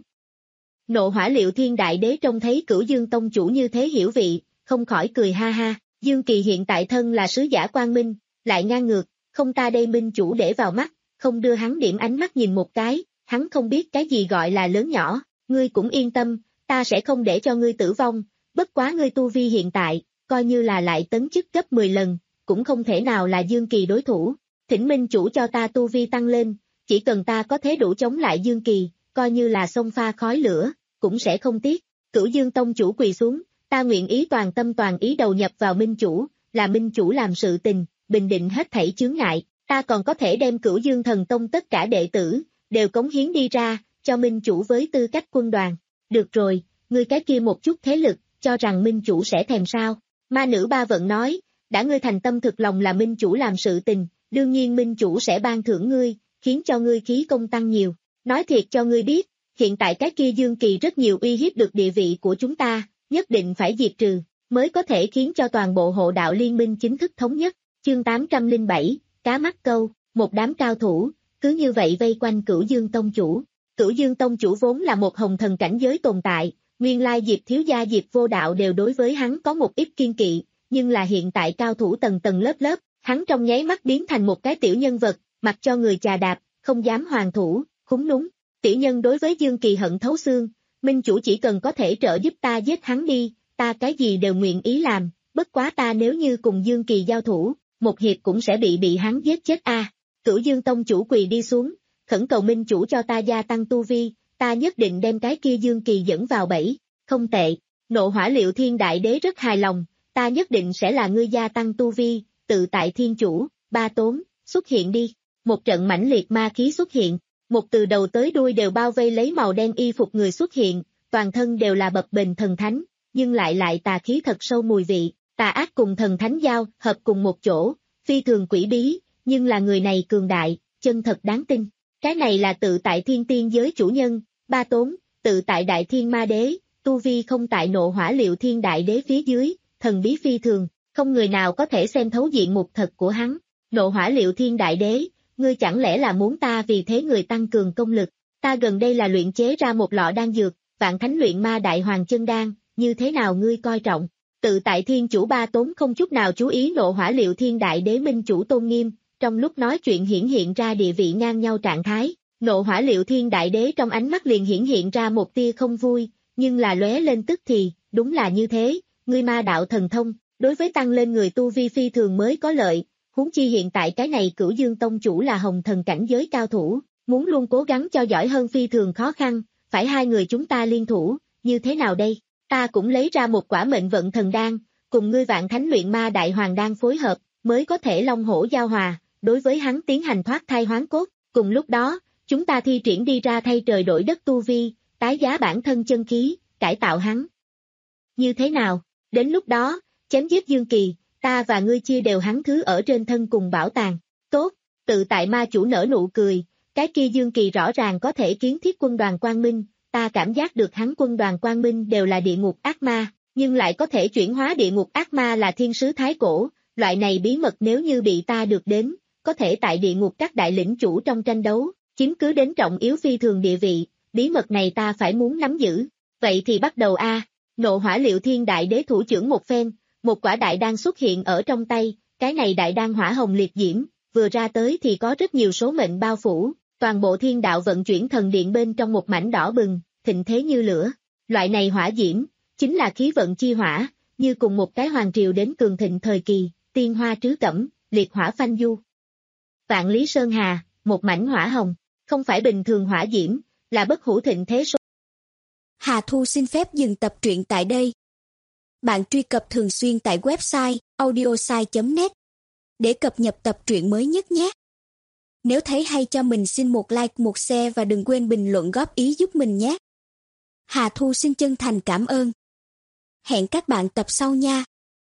Nộ Hỏa Liệu Thiên Đại Đế trông thấy Cửu Dương Tông chủ như thế hiểu vị, không khỏi cười ha ha, Dương Kỳ hiện tại thân là sứ giả quang minh, lại ngang ngược, không ta đây minh chủ để vào mắt, không đưa hắn điểm ánh mắt nhìn một cái, hắn không biết cái gì gọi là lớn nhỏ, ngươi cũng yên tâm, ta sẽ không để cho ngươi tử vong, bất quá ngươi tu vi hiện tại, coi như là lại tấn chức gấp mười lần, cũng không thể nào là Dương Kỳ đối thủ, thỉnh minh chủ cho ta tu vi tăng lên, chỉ cần ta có thể đủ chống lại Dương Kỳ, coi như là sông pha khói lửa, cũng sẽ không tiếc. Cửu Dương Tông chủ quỳ xuống, ta nguyện ý toàn tâm toàn ý đầu nhập vào minh chủ, là minh chủ làm sự tình, bình định hết thảy chướng ngại, ta còn có thể đem Cửu Dương Thần Tông tất cả đệ tử, đều cống hiến đi ra, cho minh chủ với tư cách quân đoàn. Được rồi, ngươi cái kia một chút thế lực, cho rằng minh chủ sẽ thèm sao? Ma nữ Ba Vận nói, đã ngươi thành tâm thực lòng là minh chủ làm sự tình, đương nhiên minh chủ sẽ ban thưởng ngươi, khiến cho ngươi khí công tăng nhiều. Nói thiệt cho ngươi biết, hiện tại cái kia Dương Kỳ rất nhiều uy hiếp được địa vị của chúng ta, nhất định phải diệt trừ, mới có thể khiến cho toàn bộ hộ đạo liên minh chính thức thống nhất. Chương tám trăm lẻ bảy, cá mắt câu, một đám cao thủ, cứ như vậy vây quanh Cửu Dương Tông chủ. Cửu Dương Tông chủ vốn là một hồng thần cảnh giới tồn tại, nguyên lai Diệp thiếu gia Diệp vô đạo đều đối với hắn có một ít kiên kỵ, nhưng là hiện tại cao thủ tầng tầng lớp lớp, hắn trong nháy mắt biến thành một cái tiểu nhân vật, mặc cho người chà đạp, không dám hoàn thủ, khúng núng. Tiểu nhân đối với Dương Kỳ hận thấu xương, minh chủ chỉ cần có thể trợ giúp ta giết hắn đi, ta cái gì đều nguyện ý làm, bất quá ta nếu như cùng Dương Kỳ giao thủ, một hiệp cũng sẽ bị bị hắn giết chết a. À. Cửu Dương Tông chủ quỳ đi xuống, khẩn cầu minh chủ cho ta gia tăng tu vi, ta nhất định đem cái kia Dương Kỳ dẫn vào bẫy, không tệ. Nộ Hỏa Liệu Thiên Đại Đế rất hài lòng, ta nhất định sẽ là ngươi gia tăng tu vi, tự tại thiên chủ, Ba Tốn, xuất hiện đi. Một trận mãnh liệt ma khí xuất hiện, một từ đầu tới đuôi đều bao vây lấy màu đen y phục người xuất hiện, toàn thân đều là bập bềnh thần thánh, nhưng lại lại tà khí thật sâu mùi vị, tà ác cùng thần thánh giao hợp cùng một chỗ, phi thường quỷ bí, nhưng là người này cường đại, chân thật đáng tin. Cái này là tự tại thiên tiên giới chủ nhân, Ba Tốn, tự tại đại thiên ma đế, tu vi không tại Nộ Hỏa Liệu Thiên Đại Đế phía dưới, thần bí phi thường, không người nào có thể xem thấu diện mục thật của hắn. Nộ Hỏa Liệu Thiên Đại Đế, ngươi chẳng lẽ là muốn ta vì thế người tăng cường công lực, ta gần đây là luyện chế ra một lọ đan dược, Vạn Thánh Luyện Ma Đại Hoàng Chân Đan, như thế nào ngươi coi trọng? Tự tại thiên chủ Ba Tốn không chút nào chú ý Nộ Hỏa Liệu Thiên Đại Đế minh chủ tôn nghiêm, trong lúc nói chuyện hiển hiện ra địa vị ngang nhau trạng thái, Nộ Hỏa Liệu Thiên Đại Đế trong ánh mắt liền hiển hiện ra một tia không vui, nhưng là lóe lên tức thì, đúng là như thế, ngươi ma đạo thần thông, đối với tăng lên người tu vi phi thường mới có lợi. Huống chi hiện tại cái này Cửu Dương Tông chủ là hồng thần cảnh giới cao thủ, muốn luôn cố gắng cho giỏi hơn phi thường khó khăn, phải hai người chúng ta liên thủ, như thế nào đây? Ta cũng lấy ra một quả mệnh vận thần đan, cùng ngươi Vạn Thánh Luyện Ma Đại Hoàng đan phối hợp, mới có thể long hổ giao hòa, đối với hắn tiến hành thoát thai hoán cốt, cùng lúc đó, chúng ta thi triển đi ra thay trời đổi đất tu vi, tái giá bản thân chân khí, cải tạo hắn. Như thế nào? Đến lúc đó, chém giết Dương Kỳ, ta và ngươi chia đều hắn thứ ở trên thân cùng bảo tàng. Tốt, tự tại ma chủ nở nụ cười, cái kia Dương Kỳ rõ ràng có thể kiến thiết quân đoàn Quang Minh, ta cảm giác được hắn quân đoàn Quang Minh đều là địa ngục ác ma, nhưng lại có thể chuyển hóa địa ngục ác ma là thiên sứ thái cổ, loại này bí mật nếu như bị ta được đến, có thể tại địa ngục các đại lĩnh chủ trong tranh đấu, chiếm cứ đến trọng yếu phi thường địa vị, bí mật này ta phải muốn nắm giữ. Vậy thì bắt đầu a. Nộ Hỏa Liệu Thiên Đại Đế thủ trưởng một phen, một quả đại đan xuất hiện ở trong tay, cái này đại đan hỏa hồng liệt diễm, vừa ra tới thì có rất nhiều số mệnh bao phủ, toàn bộ thiên đạo vận chuyển thần điện bên trong một mảnh đỏ bừng, thịnh thế như lửa. Loại này hỏa diễm, chính là khí vận chi hỏa, như cùng một cái hoàng triều đến cường thịnh thời kỳ, tiên hoa trứ cẩm, liệt hỏa phanh du. Vạn Lý Sơn Hà, một mảnh hỏa hồng, không phải bình thường hỏa diễm, là bất hủ thịnh thế số. Hà Thu xin phép dừng tập truyện tại đây. Bạn truy cập thường xuyên tại website audiosai chấm net để cập nhật tập truyện mới nhất nhé. Nếu thấy hay cho mình xin một like, một share và đừng quên bình luận góp ý giúp mình nhé. Hà Thu xin chân thành cảm ơn. Hẹn các bạn tập sau nha.